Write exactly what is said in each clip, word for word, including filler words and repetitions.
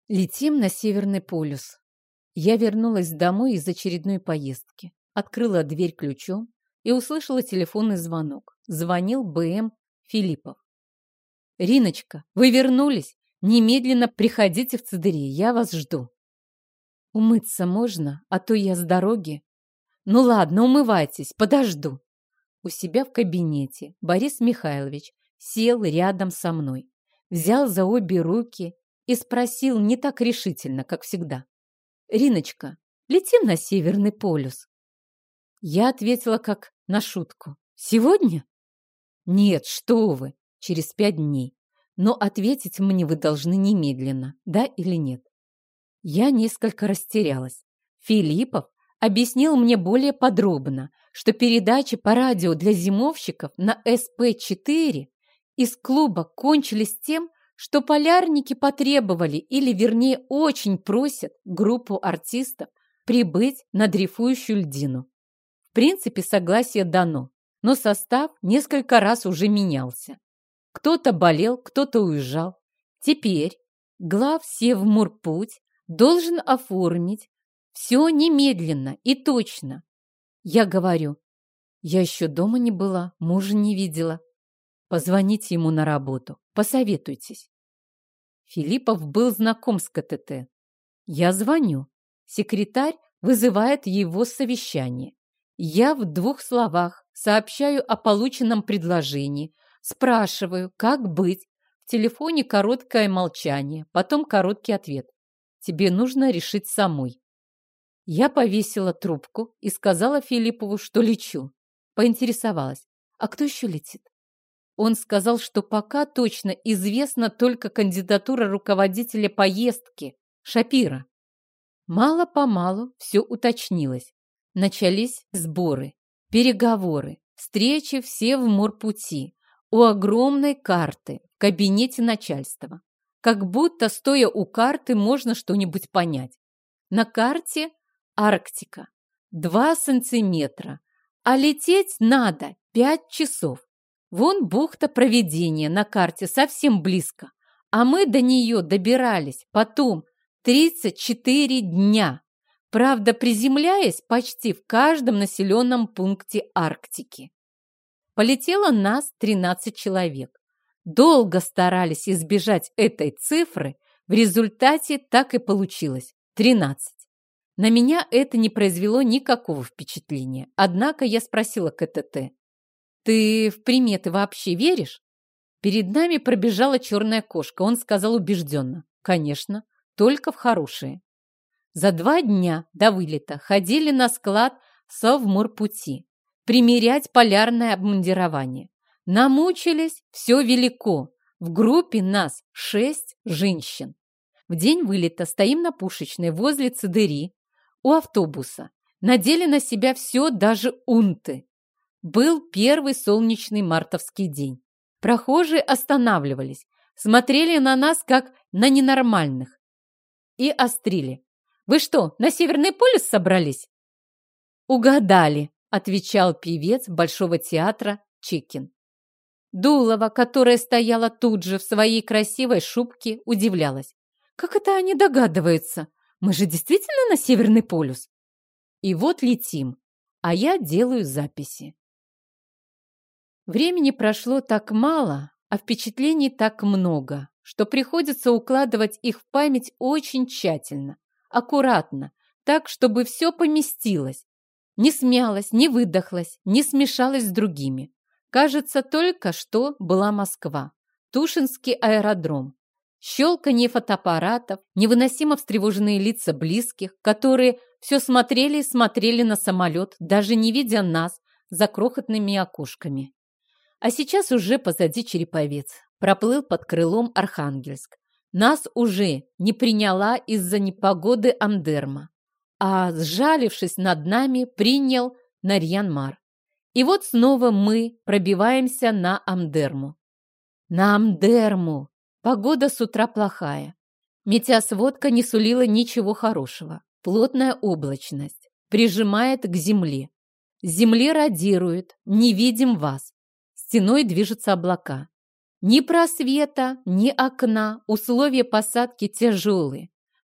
Летим на Северный полюс. Я вернулась домой из очередной поездки. Открыла дверь ключом и услышала телефонный звонок. Звонил БМ Филиппов. «Риночка, вы вернулись? Немедленно приходите в Цидыри, я вас жду». «Умыться можно, а то я с дороги». «Ну ладно, умывайтесь, подожду». У себя в кабинете Борис Михайлович сел рядом со мной, взял за обе руки и спросил не так решительно, как всегда. «Риночка, летим на Северный полюс?» Я ответила как на шутку. «Сегодня?» «Нет, что вы, через пять дней. Но ответить мне вы должны немедленно, да или нет?» Я несколько растерялась. Филиппов объяснил мне более подробно, что передачи по радио для зимовщиков на эс пэ четыре из клуба кончились тем, что полярники потребовали, или вернее очень просят группу артистов прибыть на дрейфующую льдину. В принципе, согласие дано, но состав несколько раз уже менялся. Кто-то болел, кто-то уезжал. Теперь глав Севморпуть должен оформить все немедленно и точно. Я говорю, я еще дома не была, мужа не видела. Позвоните ему на работу, посоветуйтесь. Филиппов был знаком с ка тэ тэ. Я звоню. Секретарь вызывает его совещание. Я в двух словах сообщаю о полученном предложении, спрашиваю, как быть. В телефоне короткое молчание, потом короткий ответ. Тебе нужно решить самой. Я повесила трубку и сказала Филиппову, что лечу. Поинтересовалась, а кто еще летит? Он сказал, что пока точно известна только кандидатура руководителя поездки Шапира. Мало-помалу все уточнилось. Начались сборы, переговоры, встречи все в морпути, у огромной карты в кабинете начальства. Как будто, стоя у карты, можно что-нибудь понять. На карте Арктика, два сантиметра, а лететь надо пять часов. Вон бухта Провидения на карте совсем близко, а мы до нее добирались потом тридцать четыре дня, правда, приземляясь почти в каждом населенном пункте Арктики. Полетело нас тринадцать человек. Долго старались избежать этой цифры, в результате так и получилось – тринадцать. На меня это не произвело никакого впечатления, однако я спросила ка тэ тэ, «Ты в приметы вообще веришь?» Перед нами пробежала черная кошка. Он сказал убежденно, «Конечно, только в хорошие». За два дня до вылета ходили на склад Совморпути примерять полярное обмундирование. Намучились, все велико. В группе нас шесть женщин. В день вылета стоим на Пушечной возле Цидыри у автобуса. Надели на себя все, даже унты. Был первый солнечный мартовский день. Прохожие останавливались, смотрели на нас, как на ненормальных, и острили. «Вы что, на Северный полюс собрались?» «Угадали», — отвечал певец Большого театра Чекин. Дулова, которая стояла тут же в своей красивой шубке, удивлялась. «Как это они догадываются? Мы же действительно на Северный полюс?» И вот летим, а я делаю записи. Времени прошло так мало, а впечатлений так много, что приходится укладывать их в память очень тщательно, аккуратно, так, чтобы все поместилось. Не смялось, не выдохлось, не смешалось с другими. Кажется, только что была Москва, Тушинский аэродром. Щелканье фотоаппаратов, невыносимо встревоженные лица близких, которые все смотрели и смотрели на самолет, даже не видя нас за крохотными окошками. А сейчас уже позади Череповец. Проплыл под крылом Архангельск. Нас уже не приняла из-за непогоды Амдерма, а, сжалившись над нами, принял Нарьян-Мар. И вот снова мы пробиваемся на Амдерму. На Амдерму! Погода с утра плохая. Метеосводка не сулила ничего хорошего. Плотная облачность. Прижимает к земле. С земли радирует. Не видим вас. Стеной движутся облака. Ни просвета, ни окна. Условия посадки тяжелые.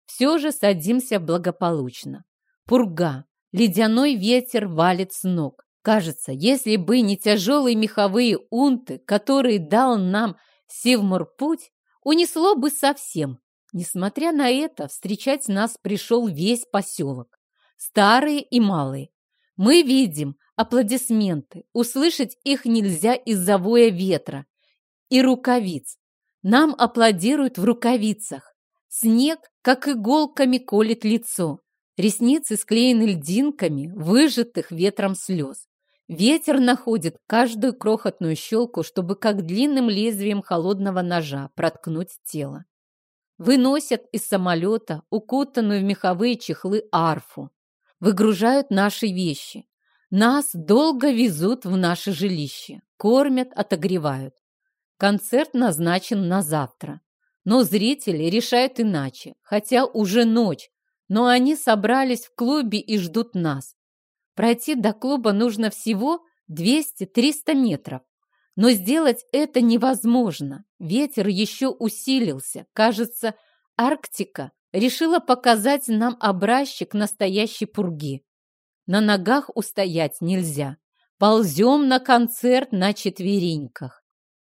Все же садимся благополучно. Пурга, ледяной ветер валит с ног. Кажется, если бы не тяжелые меховые унты, которые дал нам Севморпуть, унесло бы совсем. Несмотря на это, встречать нас пришел весь поселок. Старые и малые. Мы видим аплодисменты. Услышать их нельзя из-за воя ветра и рукавиц. Нам аплодируют в рукавицах. Снег, как иголками, колет лицо. Ресницы склеены льдинками, выжатых ветром слез. Ветер находит каждую крохотную щелку, чтобы как длинным лезвием холодного ножа проткнуть тело. Выносят из самолета укутанную в меховые чехлы арфу. Выгружают наши вещи. Нас долго везут в наше жилище. Кормят, отогревают. Концерт назначен на завтра. Но зрители решают иначе, хотя уже ночь, но они собрались в клубе и ждут нас. Пройти до клуба нужно всего двести-триста метров. Но сделать это невозможно. Ветер еще усилился. Кажется, Арктика решила показать нам образчик настоящей пурги. На ногах устоять нельзя. Ползем на концерт на четвереньках.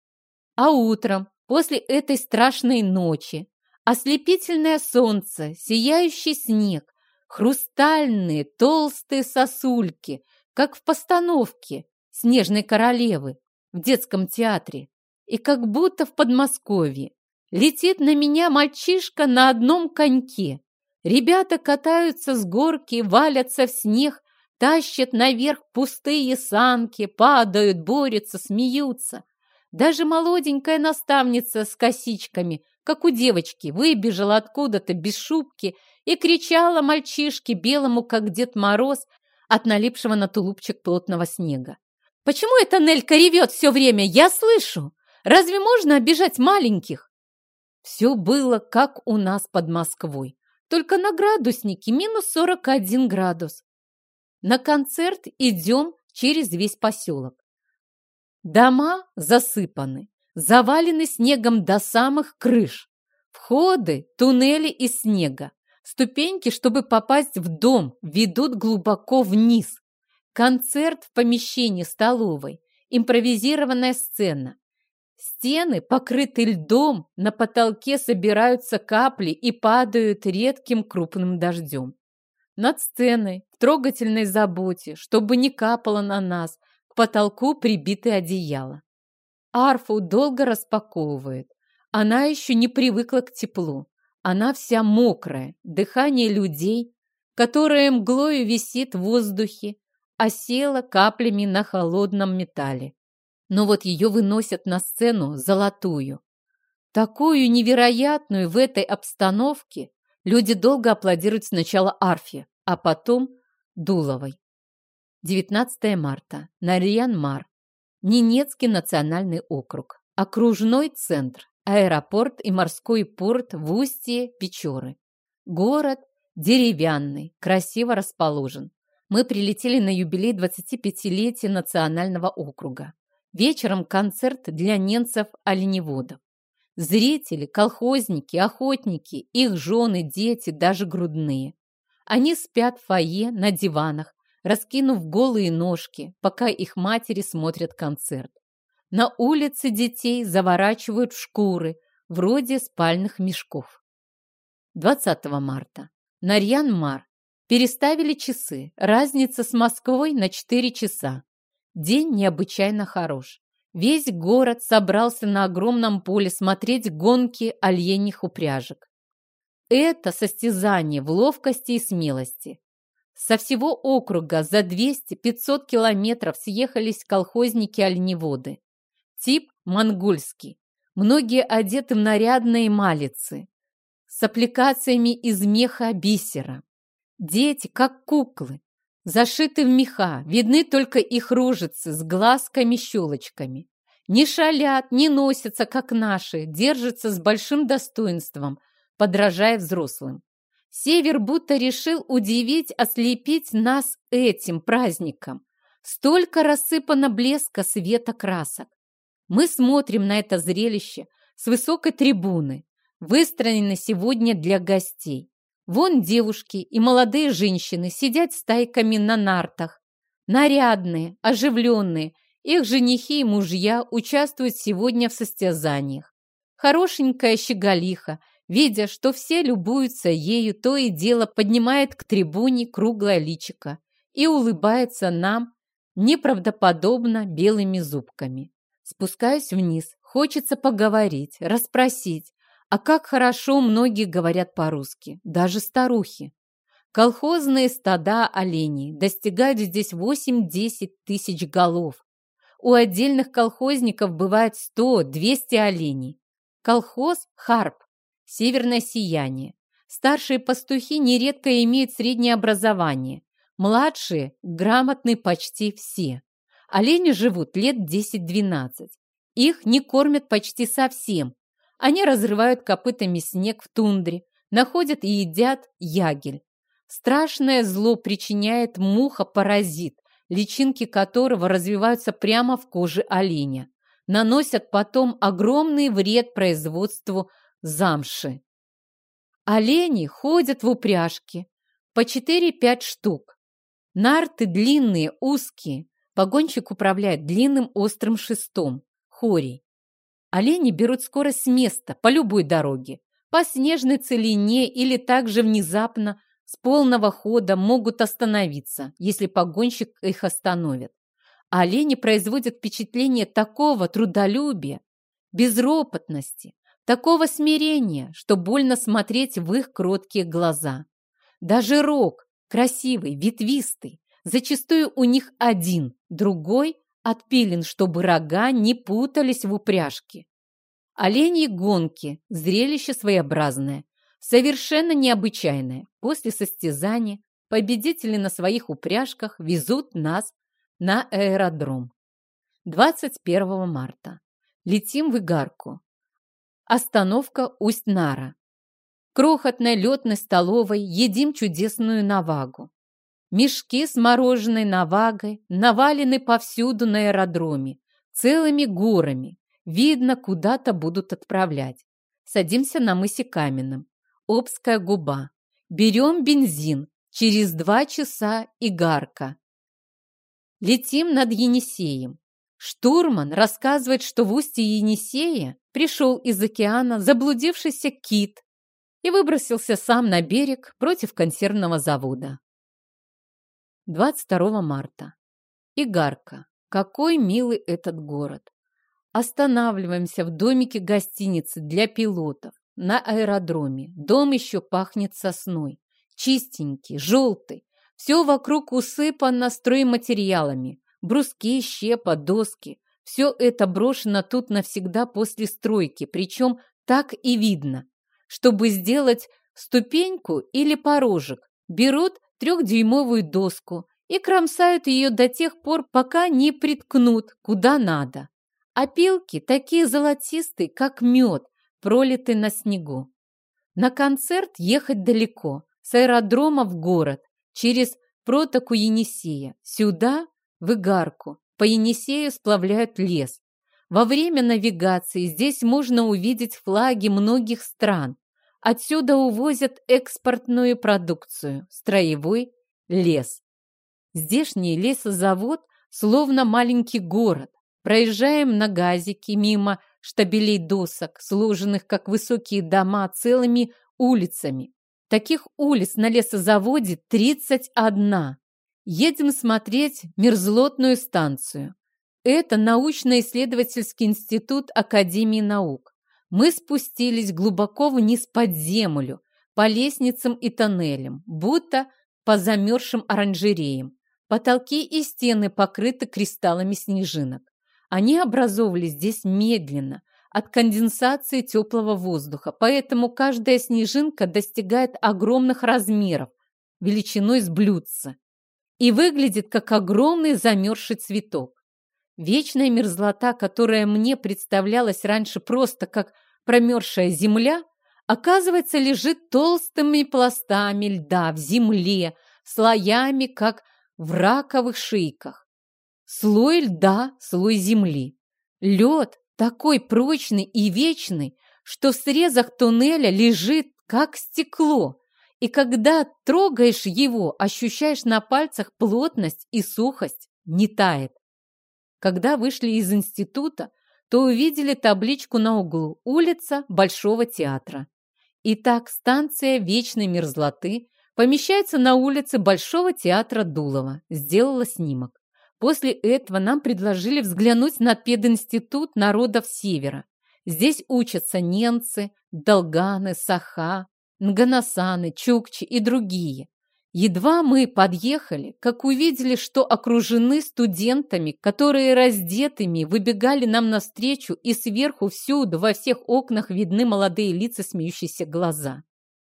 А утром, после этой страшной ночи, ослепительное солнце, сияющий снег, хрустальные толстые сосульки, как в постановке «Снежной королевы» в детском театре, и как будто в Подмосковье. Летит на меня мальчишка на одном коньке. Ребята катаются с горки, валятся в снег, тащат наверх пустые санки, падают, борются, смеются. Даже молоденькая наставница с косичками, как у девочки, выбежала откуда-то без шубки и кричала мальчишке белому, как Дед Мороз, от налипшего на тулупчик плотного снега. «Почему эта Нелька ревет все время? Я слышу! Разве можно обижать маленьких?» Все было, как у нас под Москвой, только на градуснике минус сорок один градус. На концерт идем через весь поселок. Дома засыпаны, завалены снегом до самых крыш. Входы, туннели из снега. Ступеньки, чтобы попасть в дом, ведут глубоко вниз. Концерт в помещении столовой. Импровизированная сцена. Стены покрыты льдом, на потолке собираются капли и падают редким крупным дождем. Над сценой, в трогательной заботе, чтобы не капало на нас, к потолку прибиты одеяла. Арфу долго распаковывают. Она еще не привыкла к теплу. Она вся мокрая. Дыхание людей, которое мглою висит в воздухе, осело каплями на холодном металле. Но вот ее выносят на сцену золотую. Такую невероятную в этой обстановке люди долго аплодируют сначала арфе, а потом Дуловой. девятнадцатое марта. Нарьян-Мар. Ненецкий национальный округ. Окружной центр. Аэропорт и морской порт в устье Печоры. Город деревянный, красиво расположен. Мы прилетели на юбилей двадцатипятилетия национального округа. Вечером концерт для ненцев-оленеводов. Зрители, колхозники, охотники, их жены, дети, даже грудные. Они спят в фойе на диванах, раскинув голые ножки, пока их матери смотрят концерт. На улице детей заворачивают в шкуры, вроде спальных мешков. двадцатого марта. Нарьян-Мар. Переставили часы. Разница с Москвой на четыре часа. День необычайно хорош. Весь город собрался на огромном поле смотреть гонки оленьих упряжек. Это состязание в ловкости и смелости. Со всего округа за двести-пятьсот километров съехались колхозники-оленеводы. Тип монгольский. Многие одеты в нарядные малицы с аппликациями из меха бисера. Дети, как куклы, зашиты в меха, видны только их рожицы с глазками-щелочками. Не шалят, не носятся, как наши, держатся с большим достоинством, подражая взрослым. Север будто решил удивить, ослепить нас этим праздником. Столько рассыпано блеска, света, красок. Мы смотрим на это зрелище с высокой трибуны, выстроенной сегодня для гостей. Вон девушки и молодые женщины сидят стайками на нартах. Нарядные, оживленные. Их женихи и мужья участвуют сегодня в состязаниях. Хорошенькая щеголиха, видя, что все любуются ею, то и дело поднимает к трибуне круглое личико и улыбается нам неправдоподобно белыми зубками. Спускаюсь вниз, хочется поговорить, расспросить, а как хорошо многие говорят по-русски, даже старухи. Колхозные стада оленей достигают здесь восемь-десять тысяч голов. У отдельных колхозников бывает сто-двести оленей. Колхоз «Харп», «Северное сияние». Старшие пастухи нередко имеют среднее образование, младшие грамотны почти все. Олени живут лет десять-двенадцать. Их не кормят почти совсем. Они разрывают копытами снег в тундре, находят и едят ягель. Страшное зло причиняет муха-паразит, личинки которого развиваются прямо в коже оленя. Наносят потом огромный вред производству замши. Олени ходят в упряжке, по четыре-пять штук. Нарты длинные, узкие. Погонщик управляет длинным острым шестом, хорей. Олени берут скорость с места, по любой дороге. По снежной целине или также внезапно, с полного хода могут остановиться, если погонщик их остановит. А олени производят впечатление такого трудолюбия, безропотности, такого смирения, что больно смотреть в их кроткие глаза. Даже рог, красивый, ветвистый, зачастую у них один, другой отпилен, чтобы рога не путались в упряжке. Оленьи гонки – зрелище своеобразное, совершенно необычайное. После состязания победители на своих упряжках везут нас на аэродром. двадцать первого марта. Летим в Игарку. Остановка Усть-Нара. В крохотной летной столовой едим чудесную навагу. Мешки с мороженой навагой навалены повсюду на аэродроме, целыми горами. Видно, куда-то будут отправлять. Садимся на мысе Каменном. Обская губа. Берем бензин. Через два часа Игарка. Летим над Енисеем. Штурман рассказывает, что в устье Енисея пришел из океана заблудившийся кит и выбросился сам на берег против консервного завода. двадцать второго марта. Игарка. Какой милый этот город. Останавливаемся в домике гостиницы для пилотов на аэродроме. Дом еще пахнет сосной. Чистенький, желтый. Все вокруг усыпано стройматериалами. Бруски, щепа, доски. Все это брошено тут навсегда после стройки. Причем так и видно. Чтобы сделать ступеньку или порожек, берут трехдюймовую доску и кромсают ее до тех пор, пока не приткнут куда надо. Опилки такие золотистые, как мед, пролитый на снегу. На концерт ехать далеко, с аэродрома в город, через протоку Енисея, сюда, в Игарку. По Енисею сплавляют лес. Во время навигации здесь можно увидеть флаги многих стран. Отсюда увозят экспортную продукцию, строевой лес. Здешний лесозавод словно маленький город. Проезжаем на газике мимо штабелей досок, сложенных как высокие дома целыми улицами. Таких улиц на лесозаводе тридцать одна. Едем смотреть мерзлотную станцию. Это научно-исследовательский институт Академии наук. Мы спустились глубоко вниз под землю, по лестницам и тоннелям, будто по замерзшим оранжереям. Потолки и стены покрыты кристаллами снежинок. Они образовывались здесь медленно, от конденсации теплого воздуха, поэтому каждая снежинка достигает огромных размеров, величиной с блюдца, и выглядит как огромный замерзший цветок. Вечная мерзлота, которая мне представлялась раньше просто как промерзшая земля, оказывается, лежит толстыми пластами льда в земле, слоями, как в раковых шейках. Слой льда, слой земли. Лед такой прочный и вечный, что в срезах туннеля лежит, как стекло, И когда трогаешь его, ощущаешь на пальцах плотность и сухость, не тает. Когда вышли из института, то увидели табличку на углу «Улица Большого театра». Итак, станция вечной мерзлоты помещается на улице Большого театра Дулова. Сделала снимок. После этого нам предложили взглянуть на пединститут народов Севера. Здесь учатся немцы, долганы, саха, нганасаны, чукчи и другие. Едва мы подъехали, как увидели, что окружены студентами, которые раздетыми выбегали нам навстречу, и сверху всюду во всех окнах видны молодые лица, смеющиеся глаза.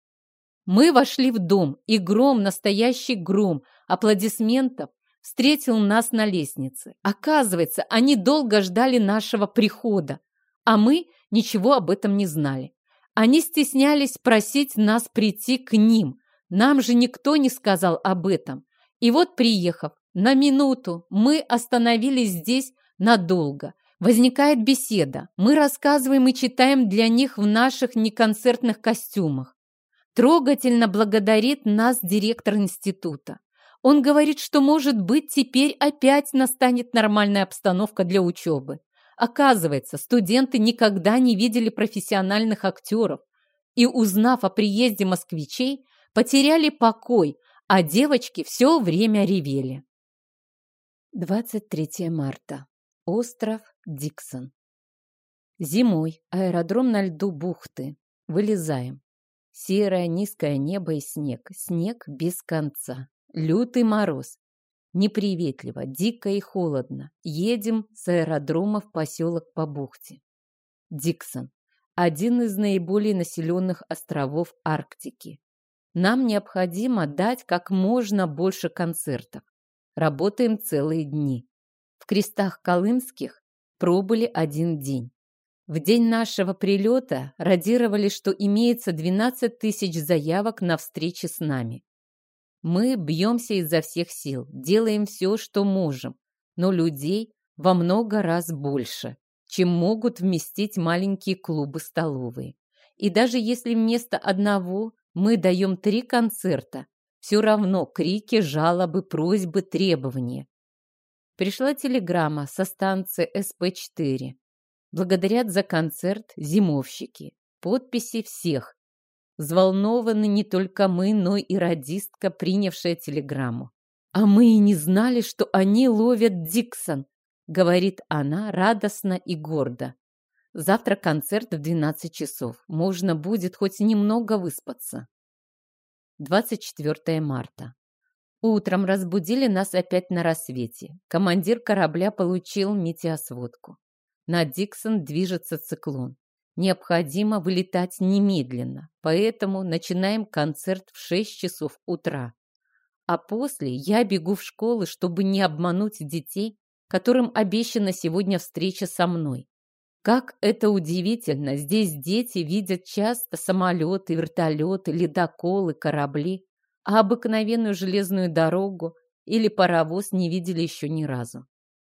Мы вошли в дом, и гром, настоящий гром аплодисментов встретил нас на лестнице. Оказывается, они долго ждали нашего прихода, а мы ничего об этом не знали. Они стеснялись просить нас прийти к ним. Нам же никто не сказал об этом. И вот, приехав на минуту, мы остановились здесь надолго. Возникает беседа. Мы рассказываем и читаем для них в наших неконцертных костюмах. Трогательно благодарит нас директор института. Он говорит, что, может быть, теперь опять настанет нормальная обстановка для учебы. Оказывается, студенты никогда не видели профессиональных актеров и, узнав о приезде москвичей, потеряли покой, а девочки все время ревели. двадцать третьего марта. Остров Диксон. Зимой аэродром на льду бухты. Вылезаем. Серое низкое небо и снег. Снег без конца. Лютый мороз. Неприветливо, дико и холодно. Едем с аэродрома в поселок по бухте. Диксон. Один из наиболее населенных островов Арктики. Нам необходимо дать как можно больше концертов. Работаем целые дни. В Крестах Колымских пробыли один день. В день нашего прилета радировали, что имеется двенадцать тысяч заявок на встречи с нами. Мы бьемся изо всех сил, делаем все, что можем, но людей во много раз больше, чем могут вместить маленькие клубы-столовые. И даже если вместо одного мы даем три концерта, все равно крики, жалобы, просьбы, требования. Пришла телеграмма со станции эс пэ четыре. Благодарят за концерт зимовщики. Подписи всех. Взволнованы не только мы, но и радистка, принявшая телеграмму. «А мы и не знали, что они ловят Диксон», — говорит она радостно и гордо. Завтра концерт в двенадцать часов. Можно будет хоть немного выспаться. двадцать четвёртого марта. Утром разбудили нас опять на рассвете. Командир корабля получил метеосводку. На Диксон движется циклон. Необходимо вылетать немедленно, поэтому начинаем концерт в шесть часов утра. А после я бегу в школу, чтобы не обмануть детей, которым обещана сегодня встреча со мной. Как это удивительно, здесь дети видят часто самолеты, вертолеты, ледоколы, корабли, а обыкновенную железную дорогу или паровоз не видели еще ни разу.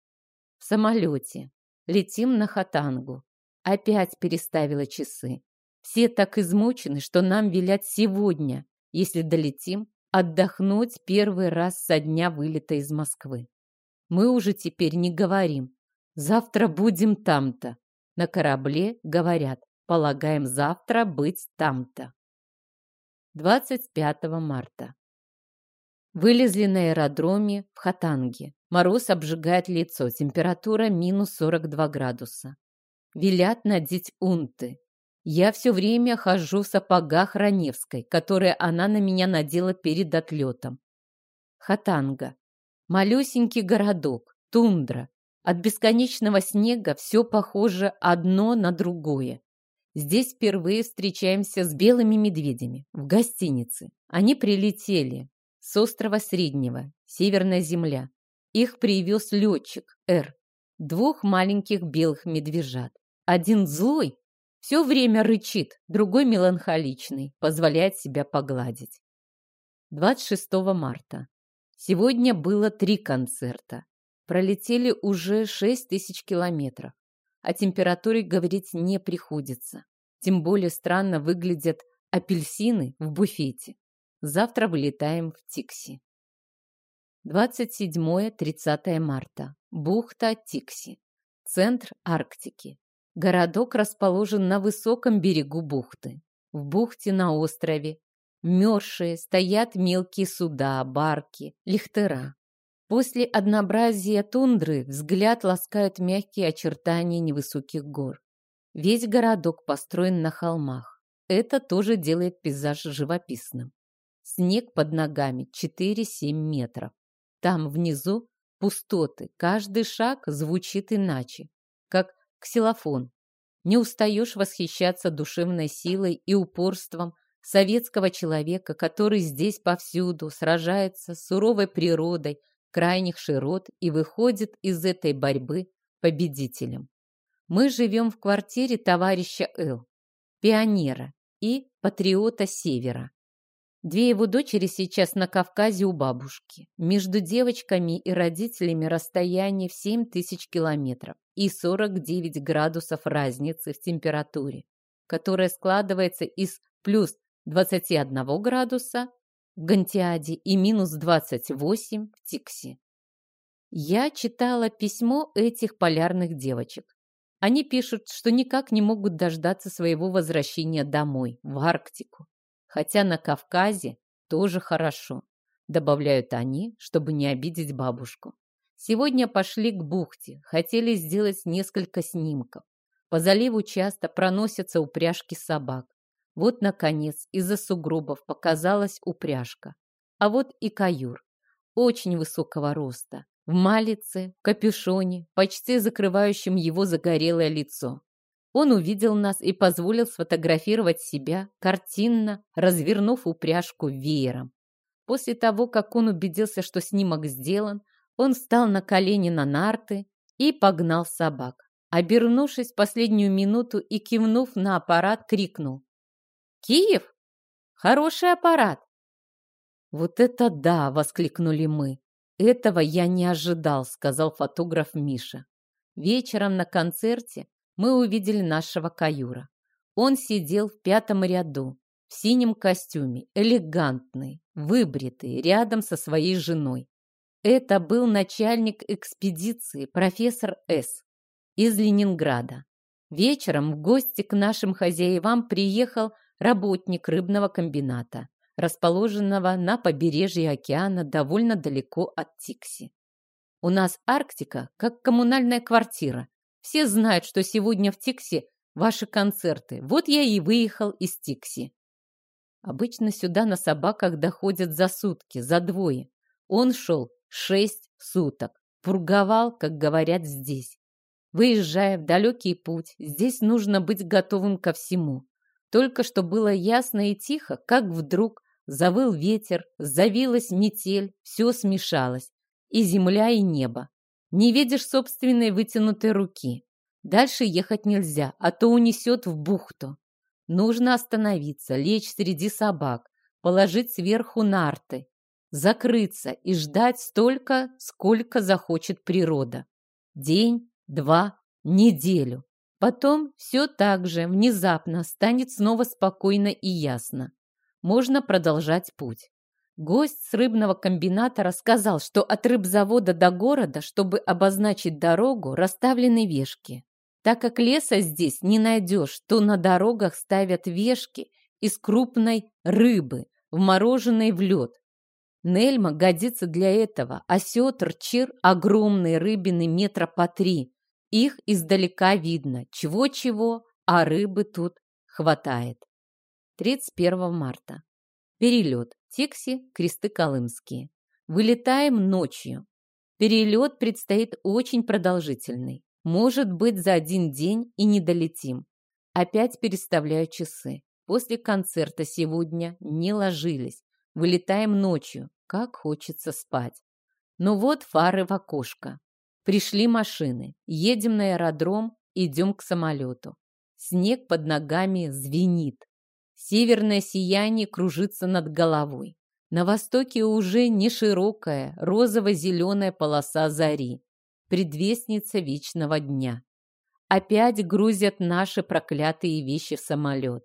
В самолете. Летим на Хатангу. Опять переставила часы. Все так измучены, что нам велят сегодня, если долетим, отдохнуть первый раз со дня вылета из Москвы. Мы уже теперь не говорим «завтра будем там-то». На корабле говорят «полагаем завтра быть там-то». двадцать пятого марта. Вылезли на аэродроме в Хатанге. Мороз обжигает лицо, температура минус сорок два градуса. Велят надеть унты. Я все время хожу в сапогах Раневской, которые она на меня надела перед отлетом. Хатанга. Малюсенький городок, тундра. От бесконечного снега все похоже одно на другое. Здесь впервые встречаемся с белыми медведями в гостинице. Они прилетели с острова Среднего, Северная земля. Их привез летчик Р. Двух маленьких белых медвежат. Один злой, все время рычит, другой меланхоличный, позволяет себя погладить. двадцать шестого марта. Сегодня было три концерта. Пролетели уже шесть тысяч километров. О температуре говорить не приходится. Тем более странно выглядят апельсины в буфете. Завтра вылетаем в Тикси. двадцать седьмое-тридцатое марта. Бухта Тикси. Центр Арктики. Городок расположен на высоком берегу бухты. В бухте на острове вмерзшие стоят мелкие суда, барки, лихтера. После однообразия тундры взгляд ласкают мягкие очертания невысоких гор. Весь городок построен на холмах. Это тоже делает пейзаж живописным. Снег под ногами четыре-семь метров. Там внизу пустоты. Каждый шаг звучит иначе, как ксилофон. Не устаешь восхищаться душевной силой и упорством советского человека, который здесь повсюду сражается с суровой природой крайних широт и выходит из этой борьбы победителем. Мы живем в квартире товарища Л, пионера и патриота Севера. Две его дочери сейчас на Кавказе у бабушки. Между девочками и родителями расстояние в семь тысяч километров и сорок девять градусов разницы в температуре, которая складывается из плюс двадцати одного градуса в Гантиаде и минус двадцать восемь в Тикси. Я читала письмо этих полярных девочек. Они пишут, что никак не могут дождаться своего возвращения домой, в Арктику. Хотя на Кавказе тоже хорошо, добавляют они, чтобы не обидеть бабушку. Сегодня пошли к бухте, хотели сделать несколько снимков. По заливу часто проносятся упряжки собак. Вот, наконец, из-за сугробов показалась упряжка. А вот и каюр, очень высокого роста, в малице, в капюшоне, почти закрывающем его загорелое лицо. Он увидел нас и позволил сфотографировать себя, картинно развернув упряжку веером. После того, как он убедился, что снимок сделан, он встал на колени на нарты и погнал собак. Обернувшись в последнюю минуту и кивнув на аппарат, крикнул: «Киев? Хороший аппарат!» «Вот это да!» — воскликнули мы. «Этого я не ожидал», — сказал фотограф Миша. Вечером на концерте мы увидели нашего каюра. Он сидел в пятом ряду, в синем костюме, элегантный, выбритый, рядом со своей женой. Это был начальник экспедиции, профессор С. из Ленинграда. Вечером в гости к нашим хозяевам приехал работник рыбного комбината, расположенного на побережье океана довольно далеко от Тикси. У нас Арктика как коммунальная квартира. Все знают, что сегодня в Тикси ваши концерты. Вот я и выехал из Тикси. Обычно сюда на собаках доходят за сутки, за двое. Он шел шесть суток. Пурговал, как говорят здесь. Выезжая в далекий путь, здесь нужно быть готовым ко всему. Только что было ясно и тихо, как вдруг завыл ветер, завилась метель, все смешалось. И земля, и небо. Не видишь собственной вытянутой руки. Дальше ехать нельзя, а то унесет в бухту. Нужно остановиться, лечь среди собак, положить сверху нарты, закрыться и ждать столько, сколько захочет природа. День, два, неделю. Потом все так же внезапно станет снова спокойно и ясно. Можно продолжать путь. Гость с рыбного комбината рассказал, что от рыбзавода до города, чтобы обозначить дорогу, расставлены вешки. Так как леса здесь не найдешь, то на дорогах ставят вешки из крупной рыбы, вмороженной в лед. Нельма годится для этого, а сетр, чир – огромные рыбины метра по три. Их издалека видно, чего-чего, а рыбы тут хватает. тридцать первого марта. Перелет. Тикси, Кресты Колымские. Вылетаем ночью. Перелет предстоит очень продолжительный. Может быть, за один день и не долетим. Опять переставляю часы. После концерта сегодня не ложились. Вылетаем ночью. Как хочется спать. Ну вот фары в окошко. Пришли машины. Едем на аэродром, идем к самолету. Снег под ногами звенит. Северное сияние кружится над головой. На востоке уже не широкая, розово-зеленая полоса зари, предвестница вечного дня. Опять грузят наши проклятые вещи в самолет.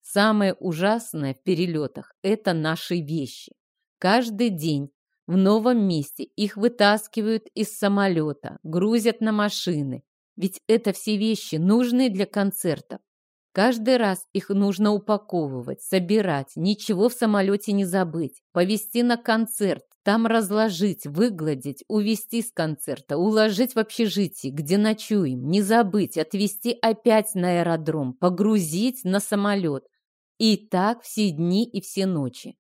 Самое ужасное в перелетах – это наши вещи. Каждый день в новом месте их вытаскивают из самолета, грузят на машины. Ведь это все вещи, нужные для концертов. Каждый раз их нужно упаковывать, собирать, ничего в самолете не забыть, повезти на концерт, там разложить, выгладить, увезти с концерта, уложить в общежитие, где ночуем, не забыть, отвезти опять на аэродром, погрузить на самолет. И так все дни и все ночи.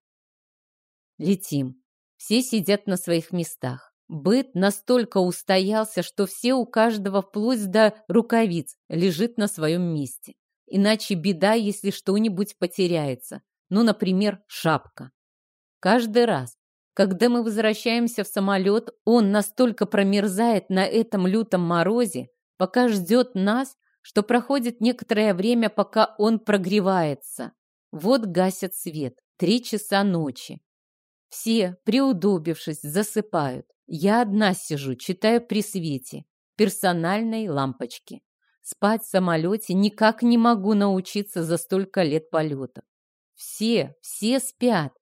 Летим. Все сидят на своих местах. Быт настолько устоялся, что все у каждого вплоть до рукавиц лежит на своем месте. Иначе беда, если что-нибудь потеряется. Ну, например, шапка. Каждый раз, когда мы возвращаемся в самолет, он настолько промерзает на этом лютом морозе, пока ждет нас, что проходит некоторое время, пока он прогревается. Вот гасят свет. Три часа ночи. Все, приудобившись, засыпают. Я одна сижу, читаю при свете персональной лампочки. Спать в самолете никак не могу научиться за столько лет полетов. Все, все спят.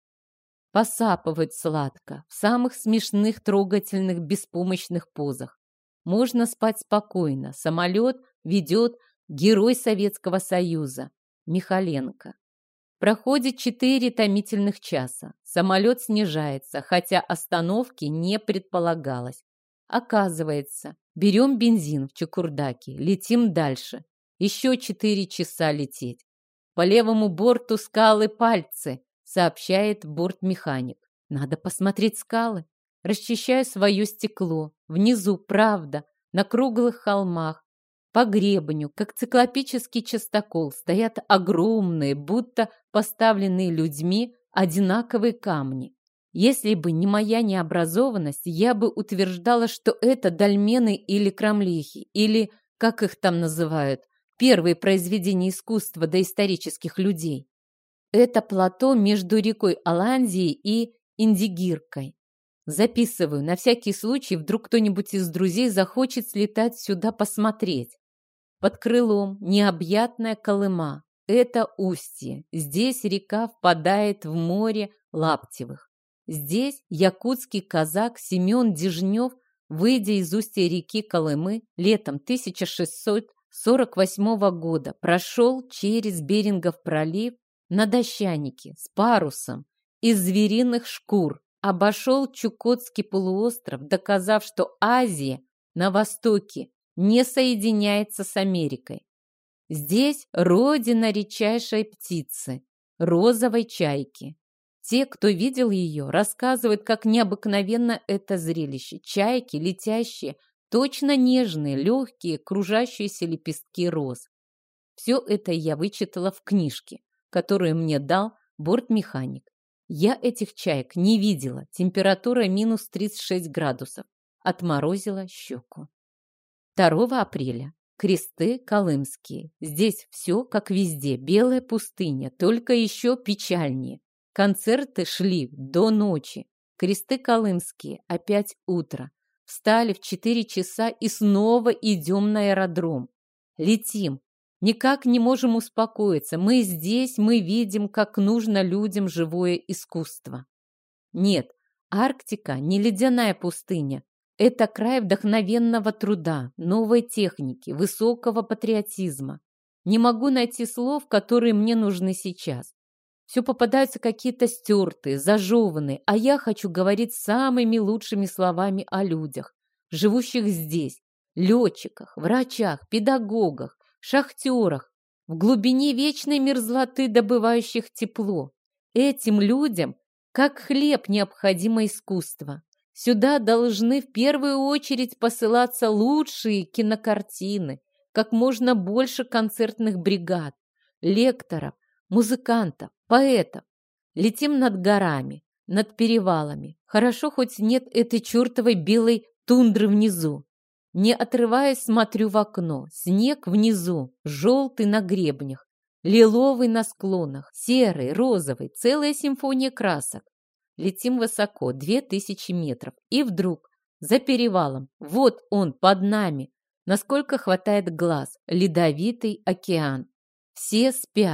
Посапывают сладко, в самых смешных, трогательных, беспомощных позах. Можно спать спокойно. Самолет ведет герой Советского Союза Михаленко. Проходит четыре томительных часа. Самолет снижается, хотя остановки не предполагалось. Оказывается, берем бензин в Чукурдаке, летим дальше. Еще четыре часа лететь. По левому борту скалы пальцы, сообщает бортмеханик. Надо посмотреть скалы. Расчищаю свое стекло. Внизу, правда, на круглых холмах, по гребню, как циклопический частокол, стоят огромные, будто поставленные людьми, одинаковые камни. Если бы не моя необразованность, я бы утверждала, что это дольмены или крамлехи, или, как их там называют, первые произведения искусства доисторических людей. Это плато между рекой Аланзией и Индигиркой. Записываю, на всякий случай, вдруг кто-нибудь из друзей захочет слетать сюда посмотреть. Под крылом необъятная Колыма. Это устье. Здесь река впадает в море Лаптевых. Здесь якутский казак Семен Дежнев, выйдя из устья реки Колымы летом тысяча шестьсот сорок восьмого года, прошел через Берингов пролив на дощанике с парусом из звериных шкур, обошел Чукотский полуостров, доказав, что Азия на востоке не соединяется с Америкой. Здесь родина редчайшей птицы, розовой чайки. Те, кто видел ее, рассказывают, как необыкновенно это зрелище. Чайки, летящие, точно нежные, легкие, кружащиеся лепестки роз. Все это я вычитала в книжке, которую мне дал бортмеханик. Я этих чаек не видела. Температура минус тридцать шесть градусов. Отморозила щеку. второго апреля. Кресты колымские. Здесь все, как везде, белая пустыня, только еще печальнее. Концерты шли до ночи. Кресты колымские. Опять утро. Встали в четыре часа и снова идем на аэродром. Летим. Никак не можем успокоиться. Мы здесь, мы видим, как нужно людям живое искусство. Нет, Арктика не ледяная пустыня. Это край вдохновенного труда, новой техники, высокого патриотизма. Не могу найти слов, которые мне нужны сейчас. Все попадаются какие-то стертые, зажеванные, а я хочу говорить самыми лучшими словами о людях, живущих здесь, летчиках, врачах, педагогах, шахтерах, в глубине вечной мерзлоты добывающих тепло. Этим людям, как хлеб, необходимо искусство. Сюда должны в первую очередь посылаться лучшие кинокартины, как можно больше концертных бригад, лекторов, музыкантов, поэтов. Летим над горами, над перевалами. Хорошо, хоть нет этой чертовой белой тундры внизу. Не отрываясь, смотрю в окно. Снег внизу, желтый на гребнях, лиловый на склонах, серый, розовый, целая симфония красок. Летим высоко, две тысячи метров. И вдруг, за перевалом, вот он, под нами, насколько хватает глаз, ледовитый океан. Все спят.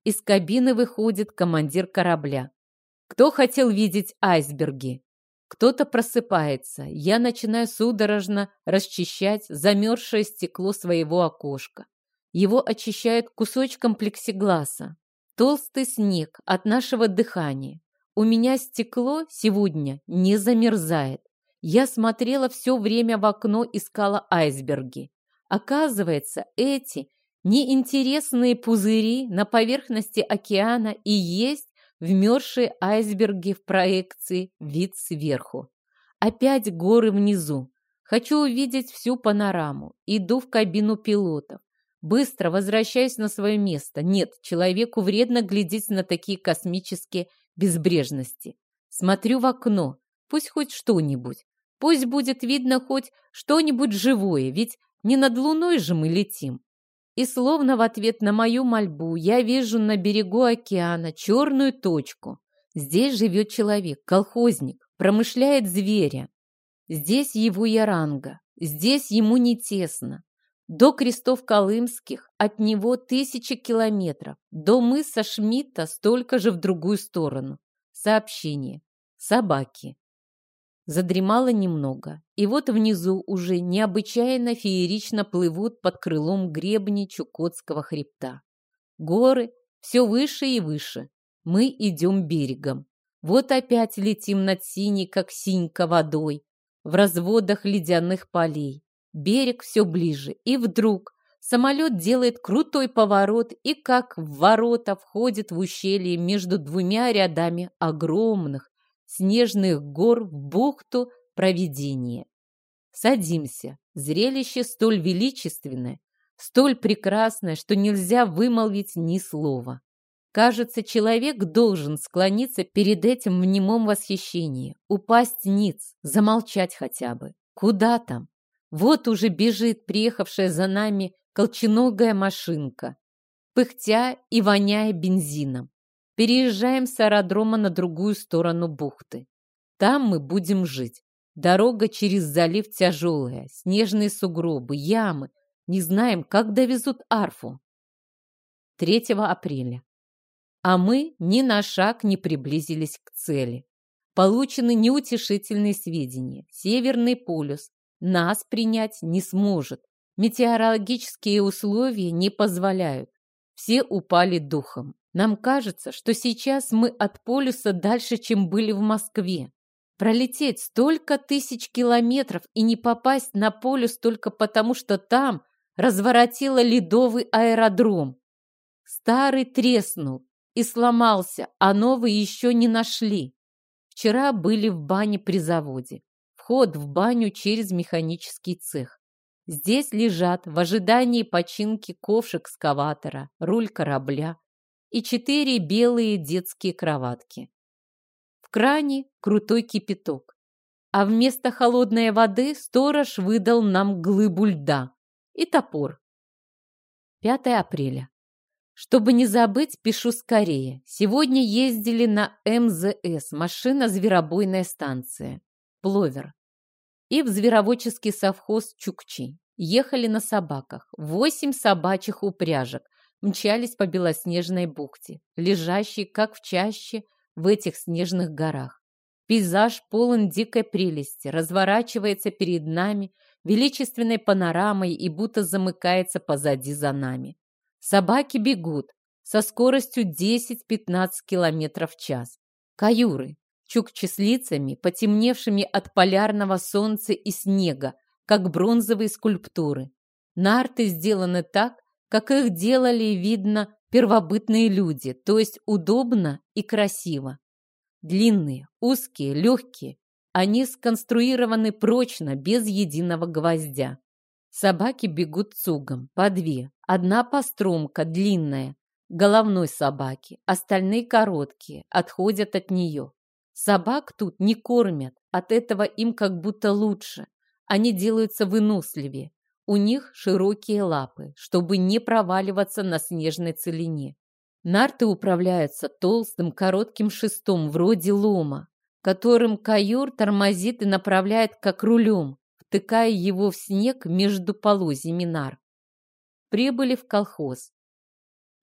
Из кабины выходит командир корабля. Кто хотел видеть айсберги? Кто-то просыпается. Я начинаю судорожно расчищать замерзшее стекло своего окошка. Его очищают кусочком плексигласа. Толстый снег от нашего дыхания. У меня стекло сегодня не замерзает. Я смотрела все время в окно, искала айсберги. Оказывается, эти неинтересные пузыри на поверхности океана и есть вмерзшие айсберги в проекции «Вид сверху». Опять горы внизу. Хочу увидеть всю панораму. Иду в кабину пилотов. Быстро возвращаюсь на свое место. Нет, человеку вредно глядеть на такие космические безбрежности. Смотрю в окно. Пусть хоть что-нибудь. Пусть будет видно хоть что-нибудь живое, ведь не над Луной же мы летим. И словно в ответ на мою мольбу я вижу на берегу океана черную точку. Здесь живет человек, колхозник, промышляет зверя. Здесь его яранга, здесь ему не тесно. До крестов Колымских от него тысячи километров, до мыса Шмидта столько же в другую сторону. Сообщение. Собаки. Задремала немного, и вот внизу уже необычайно феерично плывут под крылом гребни Чукотского хребта. Горы все выше и выше. Мы идем берегом. Вот опять летим над синей, как синька, водой, в разводах ледяных полей. Берег все ближе, и вдруг самолет делает крутой поворот и как в ворота входит в ущелье между двумя рядами огромных снежных гор в бухту Провидения. Садимся. Зрелище столь величественное, столь прекрасное, что нельзя вымолвить ни слова. Кажется, человек должен склониться перед этим в немом восхищении, упасть ниц, замолчать хотя бы. Куда там? Вот уже бежит приехавшая за нами колченогая машинка, пыхтя и воняя бензином. Переезжаем с аэродрома на другую сторону бухты. Там мы будем жить. Дорога через залив тяжелая, снежные сугробы, ямы. Не знаем, как довезут Арфу. третьего апреля. А мы ни на шаг не приблизились к цели. Получены неутешительные сведения. Северный полюс нас принять не сможет. Метеорологические условия не позволяют. Все упали духом. Нам кажется, что сейчас мы от полюса дальше, чем были в Москве. Пролететь столько тысяч километров и не попасть на полюс только потому, что там разворотило ледовый аэродром. Старый треснул и сломался, а новый еще не нашли. Вчера были в бане при заводе. Вход в баню через механический цех. Здесь лежат в ожидании починки ковш экскаватора, руль корабля и четыре белые детские кроватки. В кране крутой кипяток, а вместо холодной воды сторож выдал нам глыбу льда и топор. пятое апреля. Чтобы не забыть, пишу скорее. Сегодня ездили на эм зэ эс, машина-зверобойная станция, Пловер, и в звероводческий совхоз Чукчи. Ехали на собаках. Восемь собачьих упряжек мчались по белоснежной бухте, лежащей, как в чаще, в этих снежных горах. Пейзаж полон дикой прелести, разворачивается перед нами величественной панорамой и будто замыкается позади за нами. Собаки бегут со скоростью десять-пятнадцать километров в час. Каюры, чукчи с лицами, потемневшими от полярного солнца и снега, как бронзовые скульптуры. Нарты сделаны так, как их делали, видно, первобытные люди, то есть удобно и красиво. Длинные, узкие, легкие, они сконструированы прочно, без единого гвоздя. Собаки бегут цугом, по две. Одна постромка длинная, головной собаки, остальные короткие, отходят от нее. Собак тут не кормят, от этого им как будто лучше. Они делаются выносливее. У них широкие лапы, чтобы не проваливаться на снежной целине. Нарты управляются толстым коротким шестом, вроде лома, которым каюр тормозит и направляет как рулем, втыкая его в снег между полозьями нар. Прибыли в колхоз.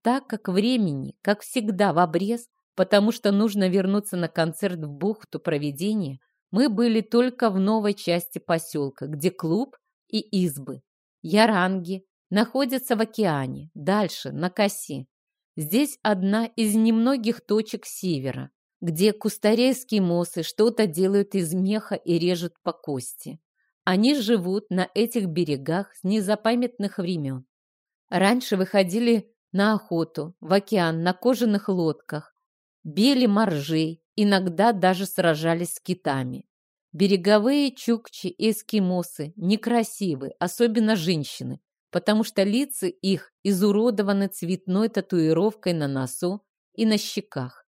Так как времени, как всегда, в обрез, потому что нужно вернуться на концерт в бухту Провидения, мы были только в новой части поселка, где клуб и избы. Яранги находятся в океане, дальше, на косе. Здесь одна из немногих точек севера, где кустаре-эскимосы что-то делают из меха и режут по кости. Они живут на этих берегах с незапамятных времен. Раньше выходили на охоту, в океан, на кожаных лодках, били моржей, иногда даже сражались с китами. Береговые чукчи и эскимосы некрасивы, особенно женщины, потому что лица их изуродованы цветной татуировкой на носу и на щеках.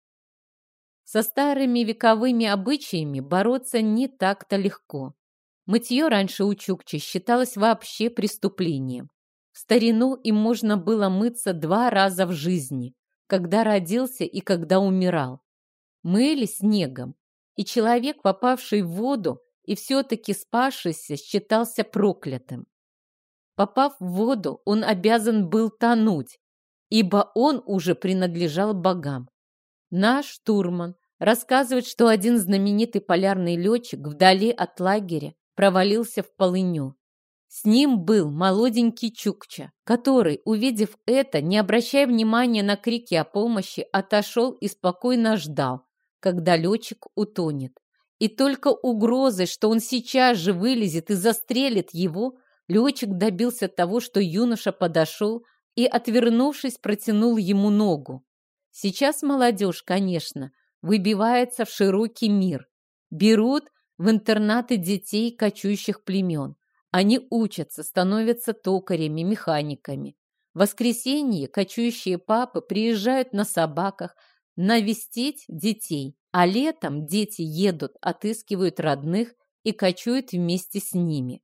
Со старыми вековыми обычаями бороться не так-то легко. Мытье раньше у чукчи считалось вообще преступлением. В старину им можно было мыться два раза в жизни, когда родился и когда умирал. Мыли снегом, и человек, попавший в воду и все-таки спасшийся, считался проклятым. Попав в воду, он обязан был тонуть, ибо он уже принадлежал богам. Наш штурман рассказывает, что один знаменитый полярный летчик вдали от лагеря провалился в полынью. С ним был молоденький чукча, который, увидев это, не обращая внимания на крики о помощи, отошел и спокойно ждал, когда летчик утонет. И только угрозой, что он сейчас же вылезет и застрелит его, летчик добился того, что юноша подошел и, отвернувшись, протянул ему ногу. Сейчас молодежь, конечно, выбивается в широкий мир. Берут в интернаты детей кочующих племен. Они учатся, становятся токарями, механиками. В воскресенье кочующие папы приезжают на собаках навестить детей, а летом дети едут, отыскивают родных и кочуют вместе с ними.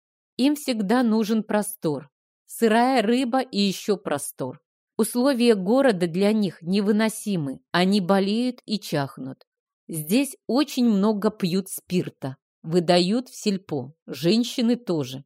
Им всегда нужен простор, сырая рыба и еще простор. Условия города для них невыносимы, они болеют и чахнут. Здесь очень много пьют спирта. Выдают в сельпо, женщины тоже.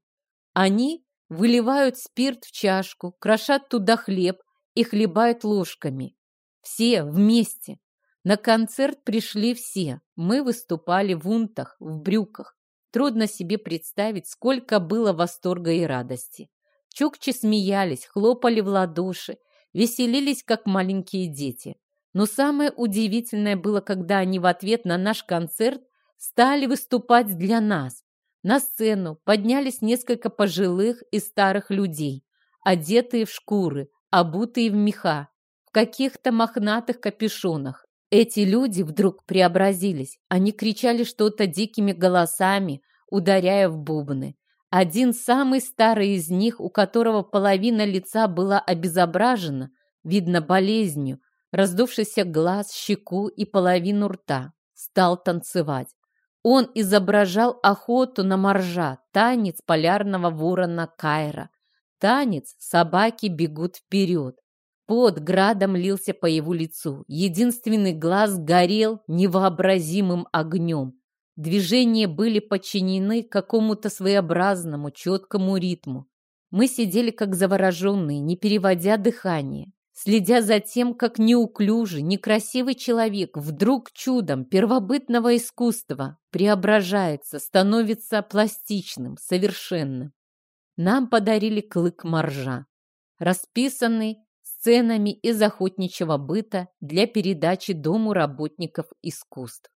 Они выливают спирт в чашку, крошат туда хлеб и хлебают ложками. Все вместе. На концерт пришли все. Мы выступали в унтах, в брюках. Трудно себе представить, сколько было восторга и радости. Чукчи смеялись, хлопали в ладоши, веселились, как маленькие дети. Но самое удивительное было, когда они в ответ на наш концерт стали выступать для нас. На сцену поднялись несколько пожилых и старых людей, одетые в шкуры, обутые в меха, в каких-то мохнатых капюшонах. Эти люди вдруг преобразились. Они кричали что-то дикими голосами, ударяя в бубны. Один самый старый из них, у которого половина лица была обезображена, видно болезнью, раздувшийся глаз, щеку и половину рта, стал танцевать. Он изображал охоту на моржа, танец полярного ворона Кайра. Танец «Собаки бегут вперед». Пот градом лился по его лицу. Единственный глаз горел невообразимым огнем. Движения были подчинены какому-то своеобразному, четкому ритму. Мы сидели как завороженные, не переводя дыхание, следя за тем, как неуклюжий, некрасивый человек вдруг чудом первобытного искусства преображается, становится пластичным, совершенным. Нам подарили клык моржа, расписанный сценами из охотничьего быта для передачи Дому работников искусств.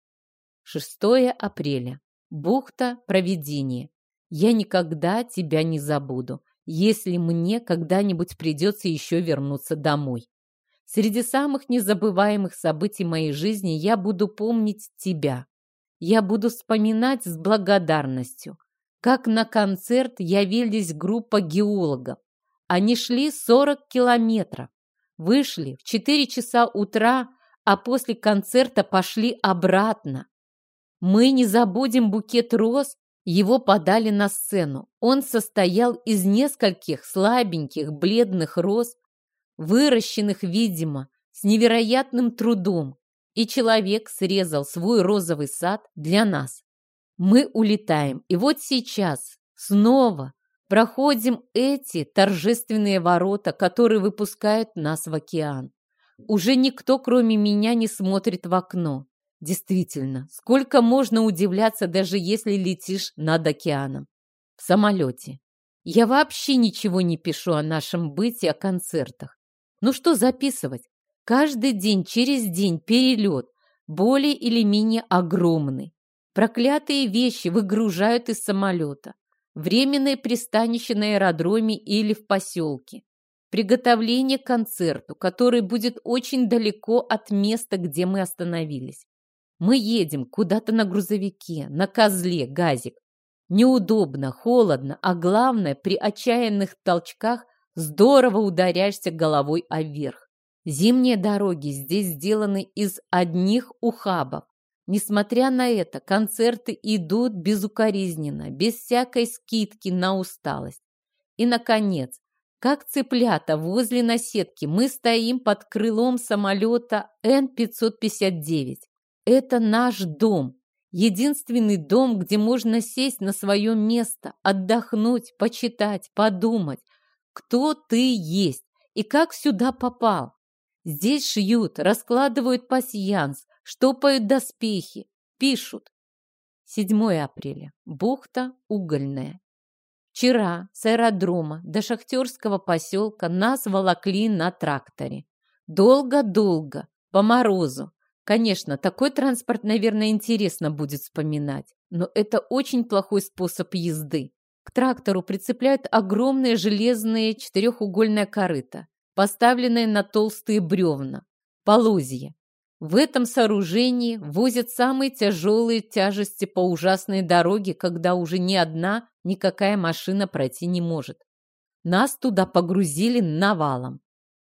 шестое апреля. Бухта Провидения. Я никогда тебя не забуду, если мне когда-нибудь придется еще вернуться домой. Среди самых незабываемых событий моей жизни я буду помнить тебя. Я буду вспоминать с благодарностью, как на концерт явились группа геологов. Они шли сорок километров, вышли в четыре часа утра, а после концерта пошли обратно. Мы не забудем букет роз. Его подали на сцену. Он состоял из нескольких слабеньких бледных роз, выращенных, видимо, с невероятным трудом, и человек срезал свой розовый сад для нас. Мы улетаем, и вот сейчас снова Проходим эти торжественные ворота, которые выпускают нас в океан. Уже никто, кроме меня, не смотрит в окно. Действительно, сколько можно удивляться, даже если летишь над океаном. В самолете. Я вообще ничего не пишу о нашем быте, о концертах. Ну что записывать? Каждый день, через день перелет, более или менее огромный. Проклятые вещи выгружают из самолета. Временное пристанище на аэродроме или в поселке. Приготовление к концерту, который будет очень далеко от места, где мы остановились. Мы едем куда-то на грузовике, на козле, газик. Неудобно, холодно, а главное, при отчаянных толчках здорово ударяешься головой о верх. Зимние дороги здесь сделаны из одних ухабов. Несмотря на это, концерты идут безукоризненно, без всякой скидки на усталость. И, наконец, как цыплята возле наседки, мы стоим под крылом самолета Эн пятьсот пятьдесят девять. Это наш дом, единственный дом, где можно сесть на свое место, отдохнуть, почитать, подумать, кто ты есть и как сюда попал. Здесь шьют, раскладывают пасьянс, штопают доспехи, пишут. седьмое апреля. Бухта Угольная. Вчера с аэродрома до шахтерского поселка нас волокли на тракторе. Долго-долго, по морозу. Конечно, такой транспорт, наверное, интересно будет вспоминать, но это очень плохой способ езды. К трактору прицепляют огромное железное четырехугольное корыто, поставленное на толстые бревна, полозья. В этом сооружении возят самые тяжелые тяжести по ужасной дороге, когда уже ни одна, никакая машина пройти не может. Нас туда погрузили навалом.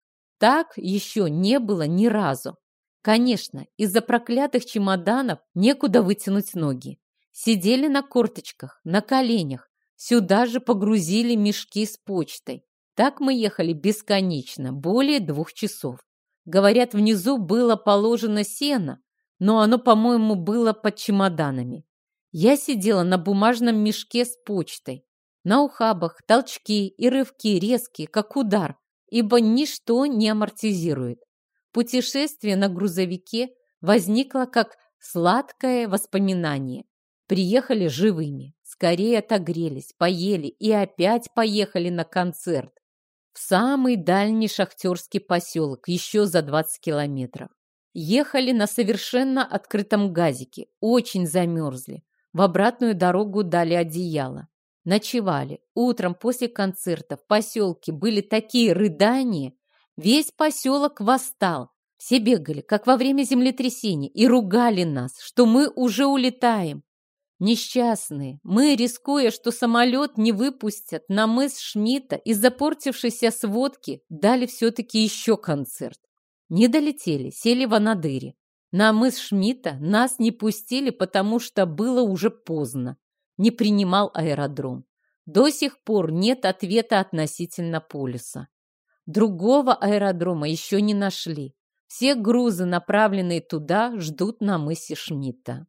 Так еще не было ни разу. Конечно, из-за проклятых чемоданов некуда вытянуть ноги. Сидели на корточках, на коленях. Сюда же погрузили мешки с почтой. Так мы ехали бесконечно, более двух часов. Говорят, внизу было положено сено, но оно, по-моему, было под чемоданами. Я сидела на бумажном мешке с почтой. На ухабах толчки и рывки резкие, как удар, ибо ничто не амортизирует. Путешествие на грузовике возникло как сладкое воспоминание. Приехали живыми, скорее отогрелись, поели и опять поехали на концерт. В самый дальний шахтерский поселок, еще за двадцать километров. Ехали на совершенно открытом газике, очень замерзли. В обратную дорогу дали одеяло. Ночевали. Утром после концерта в поселке были такие рыдания. Весь поселок восстал. Все бегали, как во время землетрясения, и ругали нас, что мы уже улетаем. Несчастные, мы, рискуя, что самолет не выпустят на мыс Шмидта, из-за портившейся сводки дали все-таки еще концерт. Не долетели, сели в Анадыре. На мыс Шмидта нас не пустили, потому что было уже поздно. Не принимал аэродром. До сих пор нет ответа относительно полюса. Другого аэродрома еще не нашли. Все грузы, направленные туда, ждут на мысе Шмидта.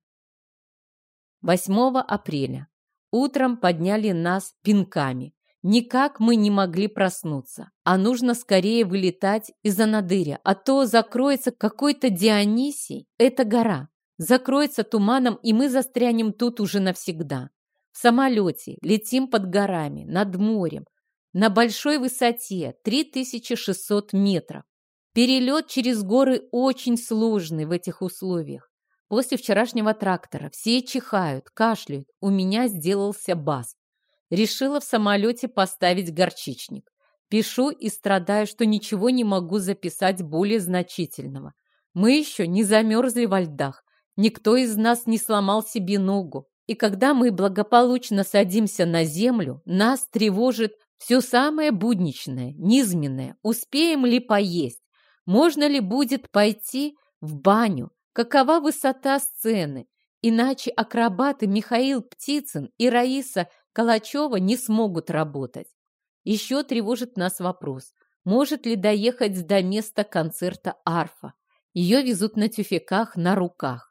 восьмого апреля. Утром подняли нас пинками. Никак мы не могли проснуться, а нужно скорее вылетать из Анадыря, а то закроется какой-то Дионисий, это гора, закроется туманом, и мы застрянем тут уже навсегда. В самолете летим под горами, над морем, на большой высоте три тысячи шестьсот метров. Перелет через горы очень сложный в этих условиях. После вчерашнего трактора все чихают, кашляют. У меня сделался бас. Решила в самолете поставить горчичник. Пишу и страдаю, что ничего не могу записать более значительного. Мы еще не замерзли во льдах. Никто из нас не сломал себе ногу. И когда мы благополучно садимся на землю, нас тревожит все самое будничное, низменное. Успеем ли поесть? Можно ли будет пойти в баню? Какова высота сцены? Иначе акробаты Михаил Птицын и Раиса Калачева не смогут работать. Еще тревожит нас вопрос, может ли доехать до места концерта арфа. Ее везут на тюфяках на руках.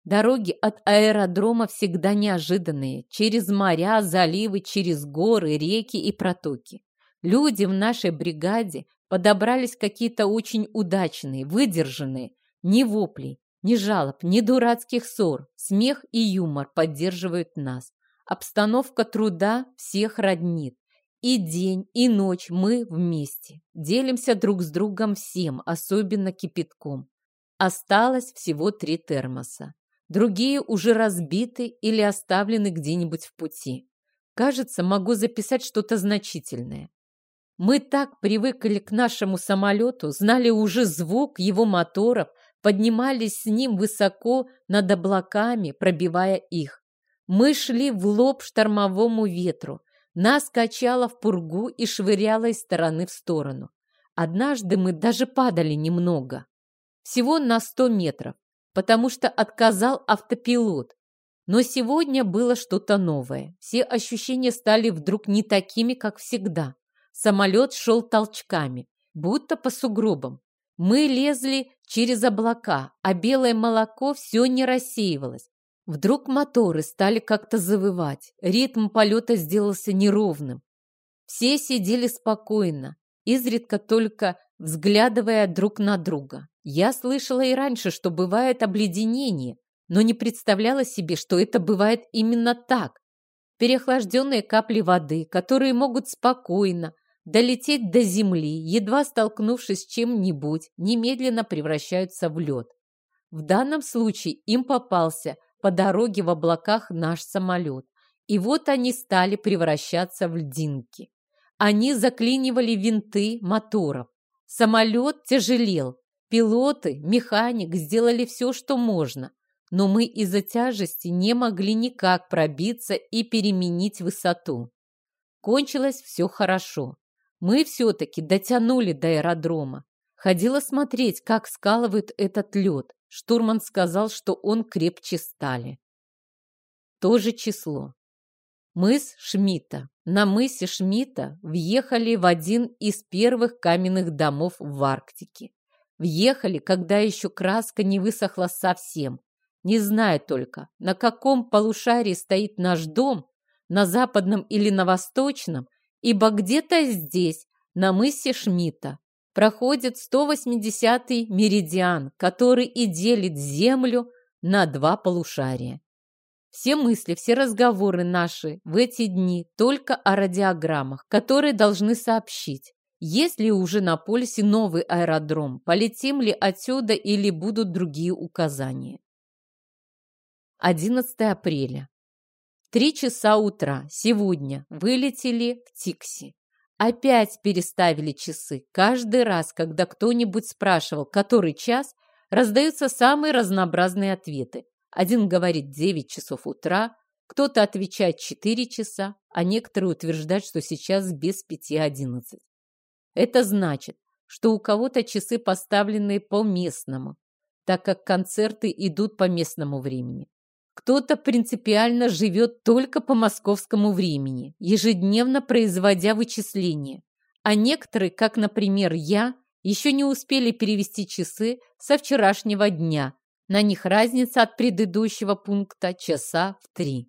Дороги от аэродрома всегда неожиданные. Через моря, заливы, через горы, реки и протоки. Люди в нашей бригаде подобрались какие-то очень удачные, выдержанные. Ни воплей, ни жалоб, ни дурацких ссор. Смех и юмор поддерживают нас. Обстановка труда всех роднит. И день, и ночь мы вместе. Делимся друг с другом всем, особенно кипятком. Осталось всего три термоса. Другие уже разбиты или оставлены где-нибудь в пути. Кажется, могу записать что-то значительное. Мы так привыкли к нашему самолету, знали уже звук его моторов, поднимались с ним высоко над облаками, пробивая их. Мы шли в лоб штормовому ветру. Нас качало в пургу и швыряло из стороны в сторону. Однажды мы даже падали немного. Всего на сто метров, потому что отказал автопилот. Но сегодня было что-то новое. Все ощущения стали вдруг не такими, как всегда. Самолет шел толчками, будто по сугробам. Мы лезли через облака, а белое молоко все не рассеивалось. Вдруг моторы стали как-то завывать. Ритм полета сделался неровным. Все сидели спокойно, изредка только взглядывая друг на друга. Я слышала и раньше, что бывает обледенение, но не представляла себе, что это бывает именно так. Переохлажденные капли воды, которые могут спокойно долететь до земли, едва столкнувшись с чем-нибудь, немедленно превращаются в лед. В данном случае им попался по дороге в облаках наш самолет. И вот они стали превращаться в льдинки. Они заклинивали винты моторов. Самолет тяжелел. Пилоты, механик сделали все, что можно. Но мы из-за тяжести не могли никак пробиться и переменить высоту. Кончилось все хорошо. Мы все-таки дотянули до аэродрома. Ходила смотреть, как скалывают этот лед. Штурман сказал, что он крепче стали. То же число. Мыс Шмидта. На мысе Шмидта въехали в один из первых каменных домов в Арктике. Въехали, когда еще краска не высохла совсем. Не знаю только, на каком полушарии стоит наш дом, на западном или на восточном, ибо где-то здесь, на мысе Шмидта, проходит сто восьмидесятый меридиан, который и делит Землю на два полушария. Все мысли, все разговоры наши в эти дни только о радиограммах, которые должны сообщить, есть ли уже на полюсе новый аэродром, полетим ли отсюда или будут другие указания. одиннадцатое апреля. Три часа утра. Сегодня вылетели в Тикси. Опять переставили часы. Каждый раз, когда кто-нибудь спрашивал, который час, раздаются самые разнообразные ответы. Один говорит девять часов утра, кто-то отвечает четыре часа, а некоторые утверждают, что сейчас без пяти одиннадцать. Это значит, что у кого-то часы поставлены по местному, так как концерты идут по местному времени. Кто-то принципиально живет только по московскому времени, ежедневно производя вычисления, а некоторые, как, например, я, еще не успели перевести часы со вчерашнего дня. На них разница от предыдущего пункта часа в три.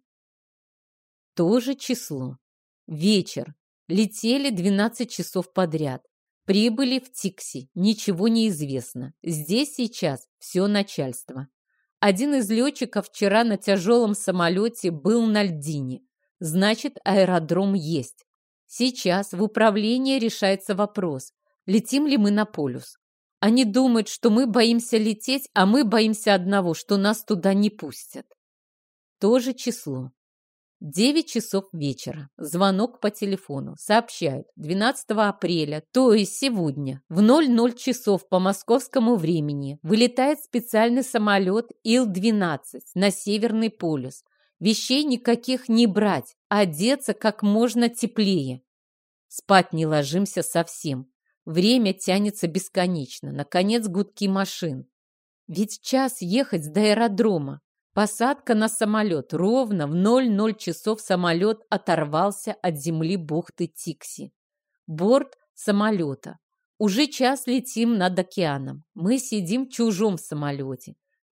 То же число. Вечер. Летели двенадцать часов подряд. Прибыли в Тикси. Ничего не известно. Здесь сейчас все начальство. Один из летчиков вчера на тяжелом самолете был на льдине. Значит, аэродром есть. Сейчас в управлении решается вопрос, летим ли мы на полюс. Они думают, что мы боимся лететь, а мы боимся одного, что нас туда не пустят. То же число. девять часов вечера. Звонок по телефону. Сообщают, двенадцатого апреля, то есть сегодня, в ноль ноль часов по московскому времени, вылетает специальный самолет Ил двенадцать на Северный полюс. Вещей никаких не брать, а одеться как можно теплее. Спать не ложимся совсем. Время тянется бесконечно. Наконец гудки машин. Ведь час ехать до аэродрома. Посадка на самолет. Ровно в ноль ноль часов самолет оторвался от земли бухты Тикси. Борт самолета. Уже час летим над океаном. Мы сидим в чужом самолете.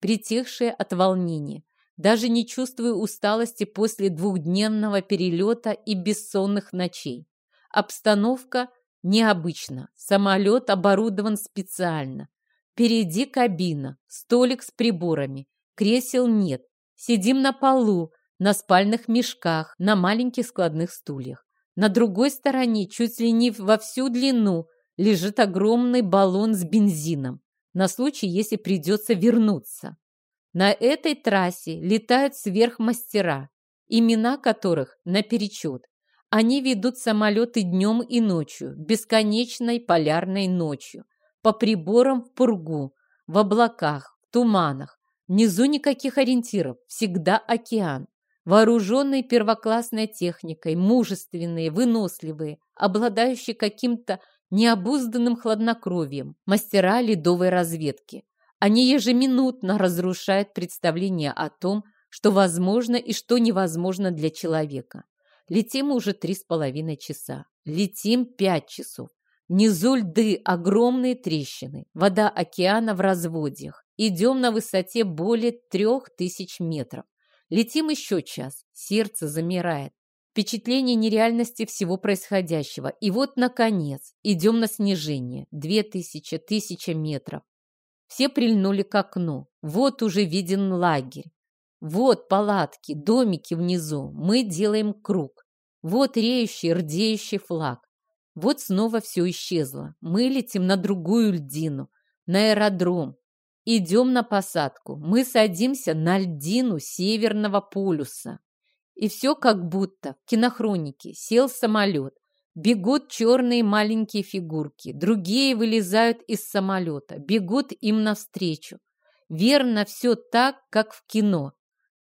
притихшие от волнения. Даже не чувствую усталости после двухдневного перелета и бессонных ночей. Обстановка необычна. Самолет оборудован специально. Впереди кабина, столик с приборами. Кресел нет. Сидим на полу, на спальных мешках, на маленьких складных стульях. На другой стороне, чуть ли не во всю длину, лежит огромный баллон с бензином, на случай, если придется вернуться. На этой трассе летают сверхмастера, имена которых наперечет. Они ведут самолеты днем и ночью, бесконечной полярной ночью, по приборам в пургу, в облаках, в туманах. Внизу никаких ориентиров, всегда океан. Вооруженные первоклассной техникой, мужественные, выносливые, обладающие каким-то необузданным хладнокровием, мастера ледовой разведки. Они ежеминутно разрушают представление о том, что возможно и что невозможно для человека. Летим уже три с половиной часа. Летим пять часов. Внизу льды, огромные трещины. Вода океана в разводьях. Идем на высоте более трех тысяч метров. Летим еще час. Сердце замирает. Впечатление нереальности всего происходящего. И вот, наконец, идем на снижение. Две тысячи, тысяча метров. Все прильнули к окну. Вот уже виден лагерь. Вот палатки, домики внизу. Мы делаем круг. Вот реющий, рдеющий флаг. Вот снова все исчезло. Мы летим на другую льдину, на аэродром. Идем на посадку. Мы садимся на льдину Северного полюса. И все как будто в кинохронике. Сел самолет. Бегут черные маленькие фигурки. Другие вылезают из самолета. Бегут им навстречу. Верно, все так, как в кино.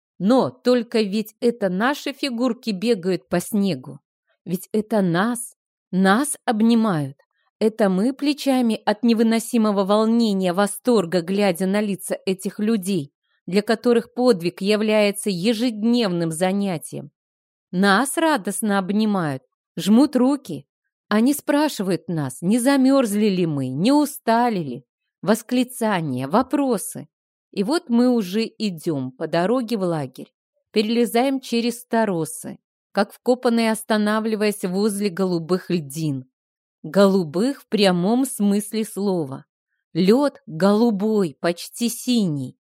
Но только ведь это наши фигурки бегают по снегу. Ведь это нас, нас обнимают. Это мы плечами от невыносимого волнения, восторга, глядя на лица этих людей, для которых подвиг является ежедневным занятием. Нас радостно обнимают, жмут руки. Они спрашивают нас, не замерзли ли мы, не устали ли. Восклицания, вопросы. И вот мы уже идем по дороге в лагерь, перелезаем через торосы, как вкопанные, останавливаясь возле голубых льдин. Голубых в прямом смысле слова. Лед голубой, почти синий.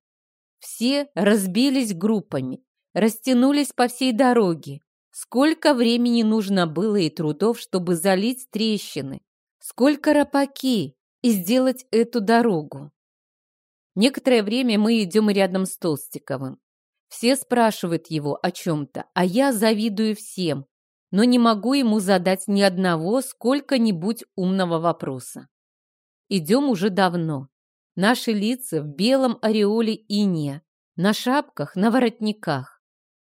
Все разбились группами, растянулись по всей дороге. Сколько времени нужно было и трудов, чтобы залить трещины. Сколько рапаки и сделать эту дорогу. Некоторое время мы идем рядом с Толстиковым. Все спрашивают его о чем-то, а я завидую всем, но не могу ему задать ни одного сколько-нибудь умного вопроса. Идем уже давно. Наши лица в белом ореоле инея, на шапках, на воротниках.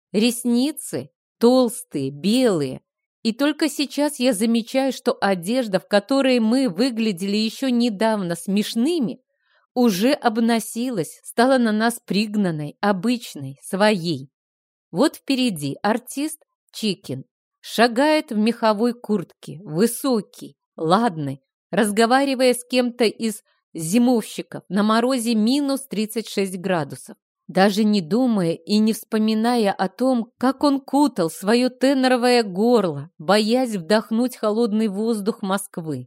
Ресницы толстые, белые, и только сейчас я замечаю, что одежда, в которой мы выглядели еще недавно смешными, уже обносилась, стала на нас пригнанной, обычной, своей. Вот впереди артист Чикин шагает в меховой куртке, высокий, ладный, разговаривая с кем-то из зимовщиков на морозе минус тридцать шесть градусов, даже не думая и не вспоминая о том, как он кутал свое теноровое горло, боясь вдохнуть холодный воздух Москвы.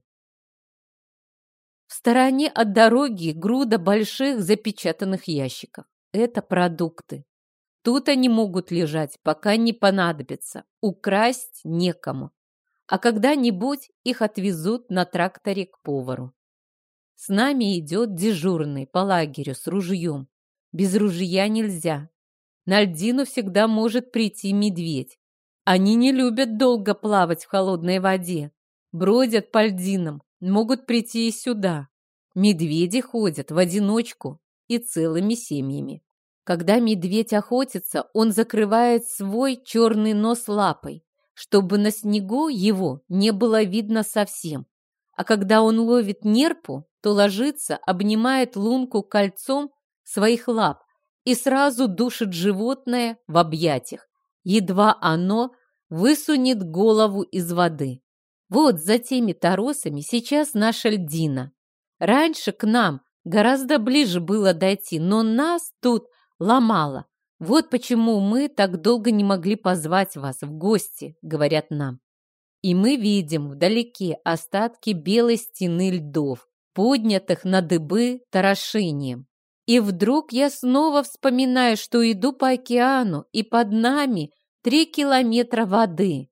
В стороне от дороги груда больших запечатанных ящиков. Это продукты. Тут они могут лежать, пока не понадобятся. Украсть некому. А когда-нибудь их отвезут на тракторе к повару. С нами идет дежурный по лагерю с ружьем. Без ружья нельзя. На льдину всегда может прийти медведь. Они не любят долго плавать в холодной воде. Бродят по льдинам, могут прийти и сюда. Медведи ходят в одиночку и целыми семьями. Когда медведь охотится, он закрывает свой черный нос лапой, чтобы на снегу его не было видно совсем. А когда он ловит нерпу, то ложится, обнимает лунку кольцом своих лап и сразу душит животное в объятиях, едва оно высунет голову из воды. Вот за теми торосами сейчас наша льдина. Раньше к нам Гораздо ближе было дойти, но нас тут ломало. Вот почему мы так долго не могли позвать вас в гости, говорят нам. И мы видим вдалеке остатки белой стены льдов, поднятых на дыбы торошением. И вдруг я снова вспоминаю, что иду по океану, и под нами три километра воды.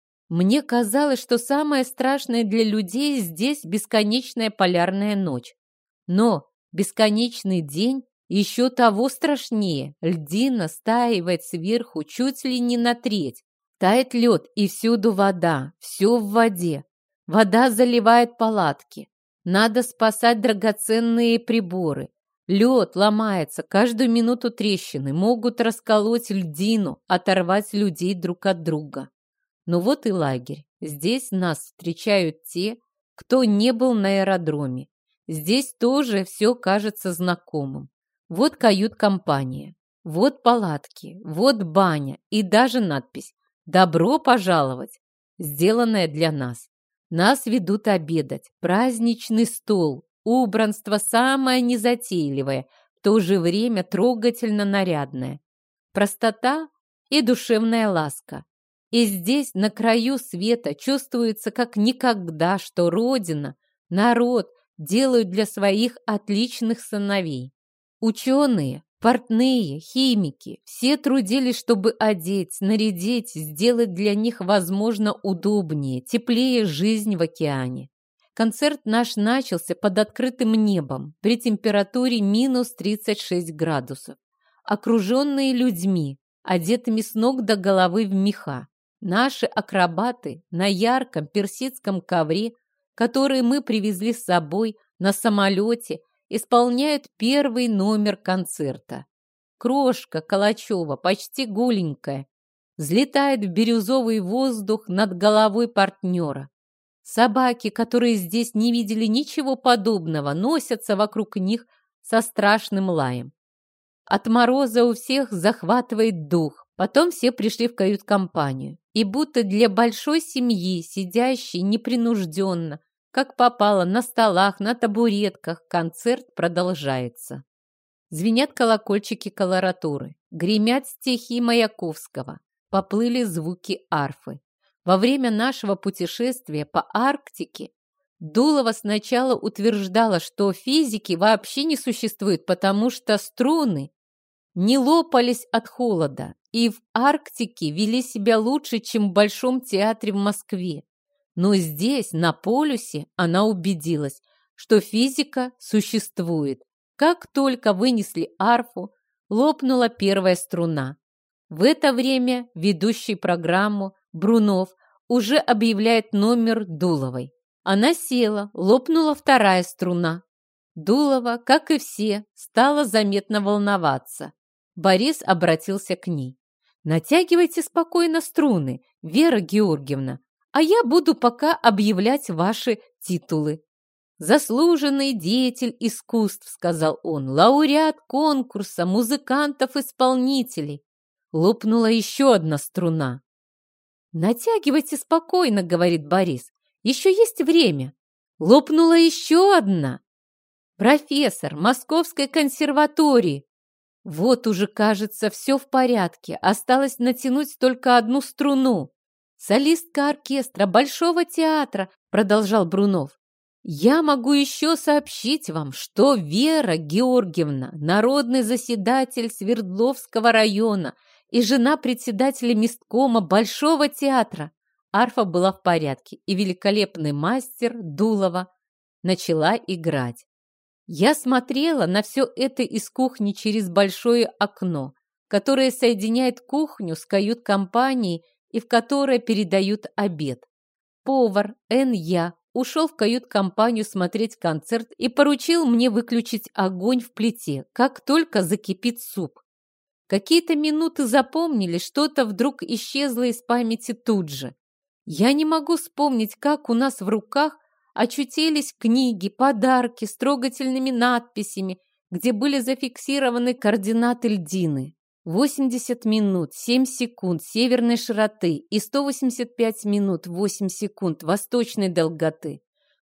Мне казалось, что самое страшное для людей здесь бесконечная полярная ночь. Но бесконечный день еще того страшнее. Льдина стаивает сверху чуть ли не на треть. Тает лед, и всюду вода, все в воде. Вода заливает палатки. Надо спасать драгоценные приборы. Лед ломается, каждую минуту трещины могут расколоть льдину, оторвать людей друг от друга. Ну вот и лагерь. Здесь нас встречают те, кто не был на аэродроме. Здесь тоже все кажется знакомым. Вот кают-компания, вот палатки, вот баня и даже надпись «Добро пожаловать», сделанная для нас. Нас ведут обедать, праздничный стол, убранство самое незатейливое, в то же время трогательно нарядное. Простота и душевная ласка. И здесь, на краю света, чувствуется как никогда, что Родина, народ делают для своих отличных сыновей. Ученые, портные, химики, все трудились, чтобы одеть, снарядить, сделать для них, возможно, удобнее, теплее жизнь в океане. Концерт наш начался под открытым небом при температуре минус тридцать шесть градусов, окруженные людьми, одетыми с ног до головы в меха. Наши акробаты на ярком персидском ковре, который мы привезли с собой на самолете, исполняют первый номер концерта. Крошка Калачева, почти голенькая, взлетает в бирюзовый воздух над головой партнера. Собаки, которые здесь не видели ничего подобного, носятся вокруг них со страшным лаем. От мороза у всех захватывает дух. Потом все пришли в кают-компанию. И будто для большой семьи, сидящей непринужденно, как попало, на столах, на табуретках, концерт продолжается. Звенят колокольчики колоратуры, гремят стихи Маяковского, поплыли звуки арфы. Во время нашего путешествия по Арктике Дулова сначала утверждала, что физики вообще не существует, потому что струны не лопались от холода и в Арктике вели себя лучше, чем в Большом театре в Москве. Но здесь, на полюсе, она убедилась, что физика существует. Как только вынесли арфу, лопнула первая струна. В это время ведущий программу Брунов уже объявляет номер Дуловой. Она села, лопнула вторая струна. Дулова, как и все, стала заметно волноваться. Борис обратился к ней. «Натягивайте спокойно струны, Вера Георгиевна, а я буду пока объявлять ваши титулы». «Заслуженный деятель искусств», — сказал он, «лауреат конкурса музыкантов-исполнителей». Лопнула еще одна струна. «Натягивайте спокойно», — говорит Борис, «еще есть время». Лопнула еще одна. «Профессор Московской консерватории». Вот уже, кажется, все в порядке. Осталось натянуть только одну струну. «Солистка оркестра Большого театра», — продолжал Брунов. «Я могу еще сообщить вам, что Вера Георгиевна, народный заседатель Свердловского района и жена председателя месткома Большого театра». Арфа была в порядке, и великолепный мастер Дулова начала играть. Я смотрела на все это из кухни через большое окно, которое соединяет кухню с кают-компанией и в которое передают обед. Повар Эн Я ушел в кают-компанию смотреть концерт и поручил мне выключить огонь в плите, как только закипит суп. Какие-то минуты запомнили, что-то вдруг исчезло из памяти тут же. Я не могу вспомнить, как у нас в руках очутились книги, подарки с трогательными надписями, где были зафиксированы координаты льдины. восемьдесят минут, семь секунд северной широты и сто восемьдесят пять минут, восемь секунд восточной долготы.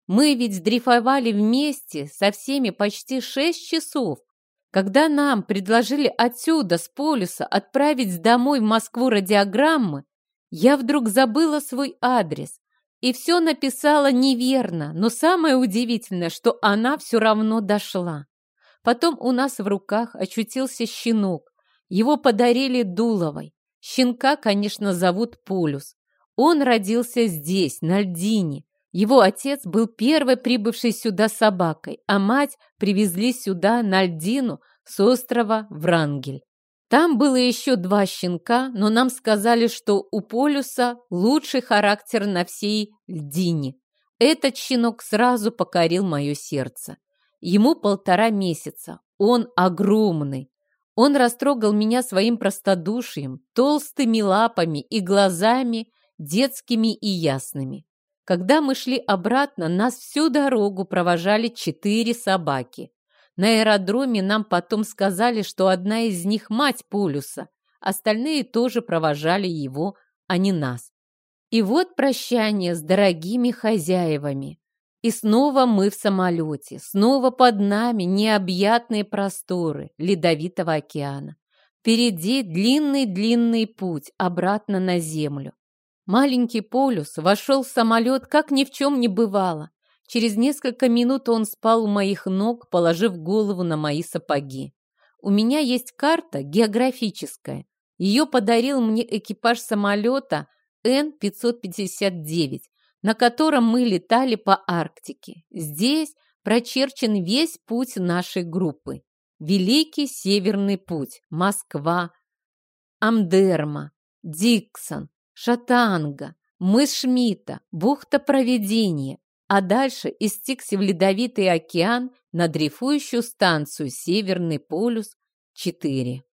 Мы ведь дрейфовали вместе со всеми почти шесть часов. Когда нам предложили отсюда, с полюса, отправить домой в Москву радиограммы, я вдруг забыла свой адрес и все написала неверно, но самое удивительное, что она все равно дошла. Потом у нас в руках очутился щенок. Его подарили Дуловой. Щенка, конечно, зовут Полюс. Он родился здесь, на льдине. Его отец был первой прибывшей сюда собакой, а мать привезли сюда, на льдину, с острова Врангель. Там было еще два щенка, но нам сказали, что у Полюса лучший характер на всей льдине. Этот щенок сразу покорил мое сердце. Ему полтора месяца. Он огромный. Он растрогал меня своим простодушием, толстыми лапами и глазами, детскими и ясными. Когда мы шли обратно, нас всю дорогу провожали четыре собаки. На аэродроме нам потом сказали, что одна из них мать Полюса, остальные тоже провожали его, а не нас. И вот прощание с дорогими хозяевами. И снова мы в самолете, снова под нами необъятные просторы Ледовитого океана. Впереди длинный-длинный путь обратно на землю. Маленький Полюс вошел в самолет, как ни в чем не бывало. Через несколько минут он спал у моих ног, положив голову на мои сапоги. У меня есть карта географическая. Ее подарил мне экипаж самолета Н пятьсот пятьдесят девять, на котором мы летали по Арктике. Здесь прочерчен весь путь нашей группы. Великий Северный путь, Москва, Амдерма, Диксон, Шатанга, мыс Шмидта, бухта Провидения, а дальше истекся в Ледовитый океан на дрейфующую станцию Северный полюс четыре.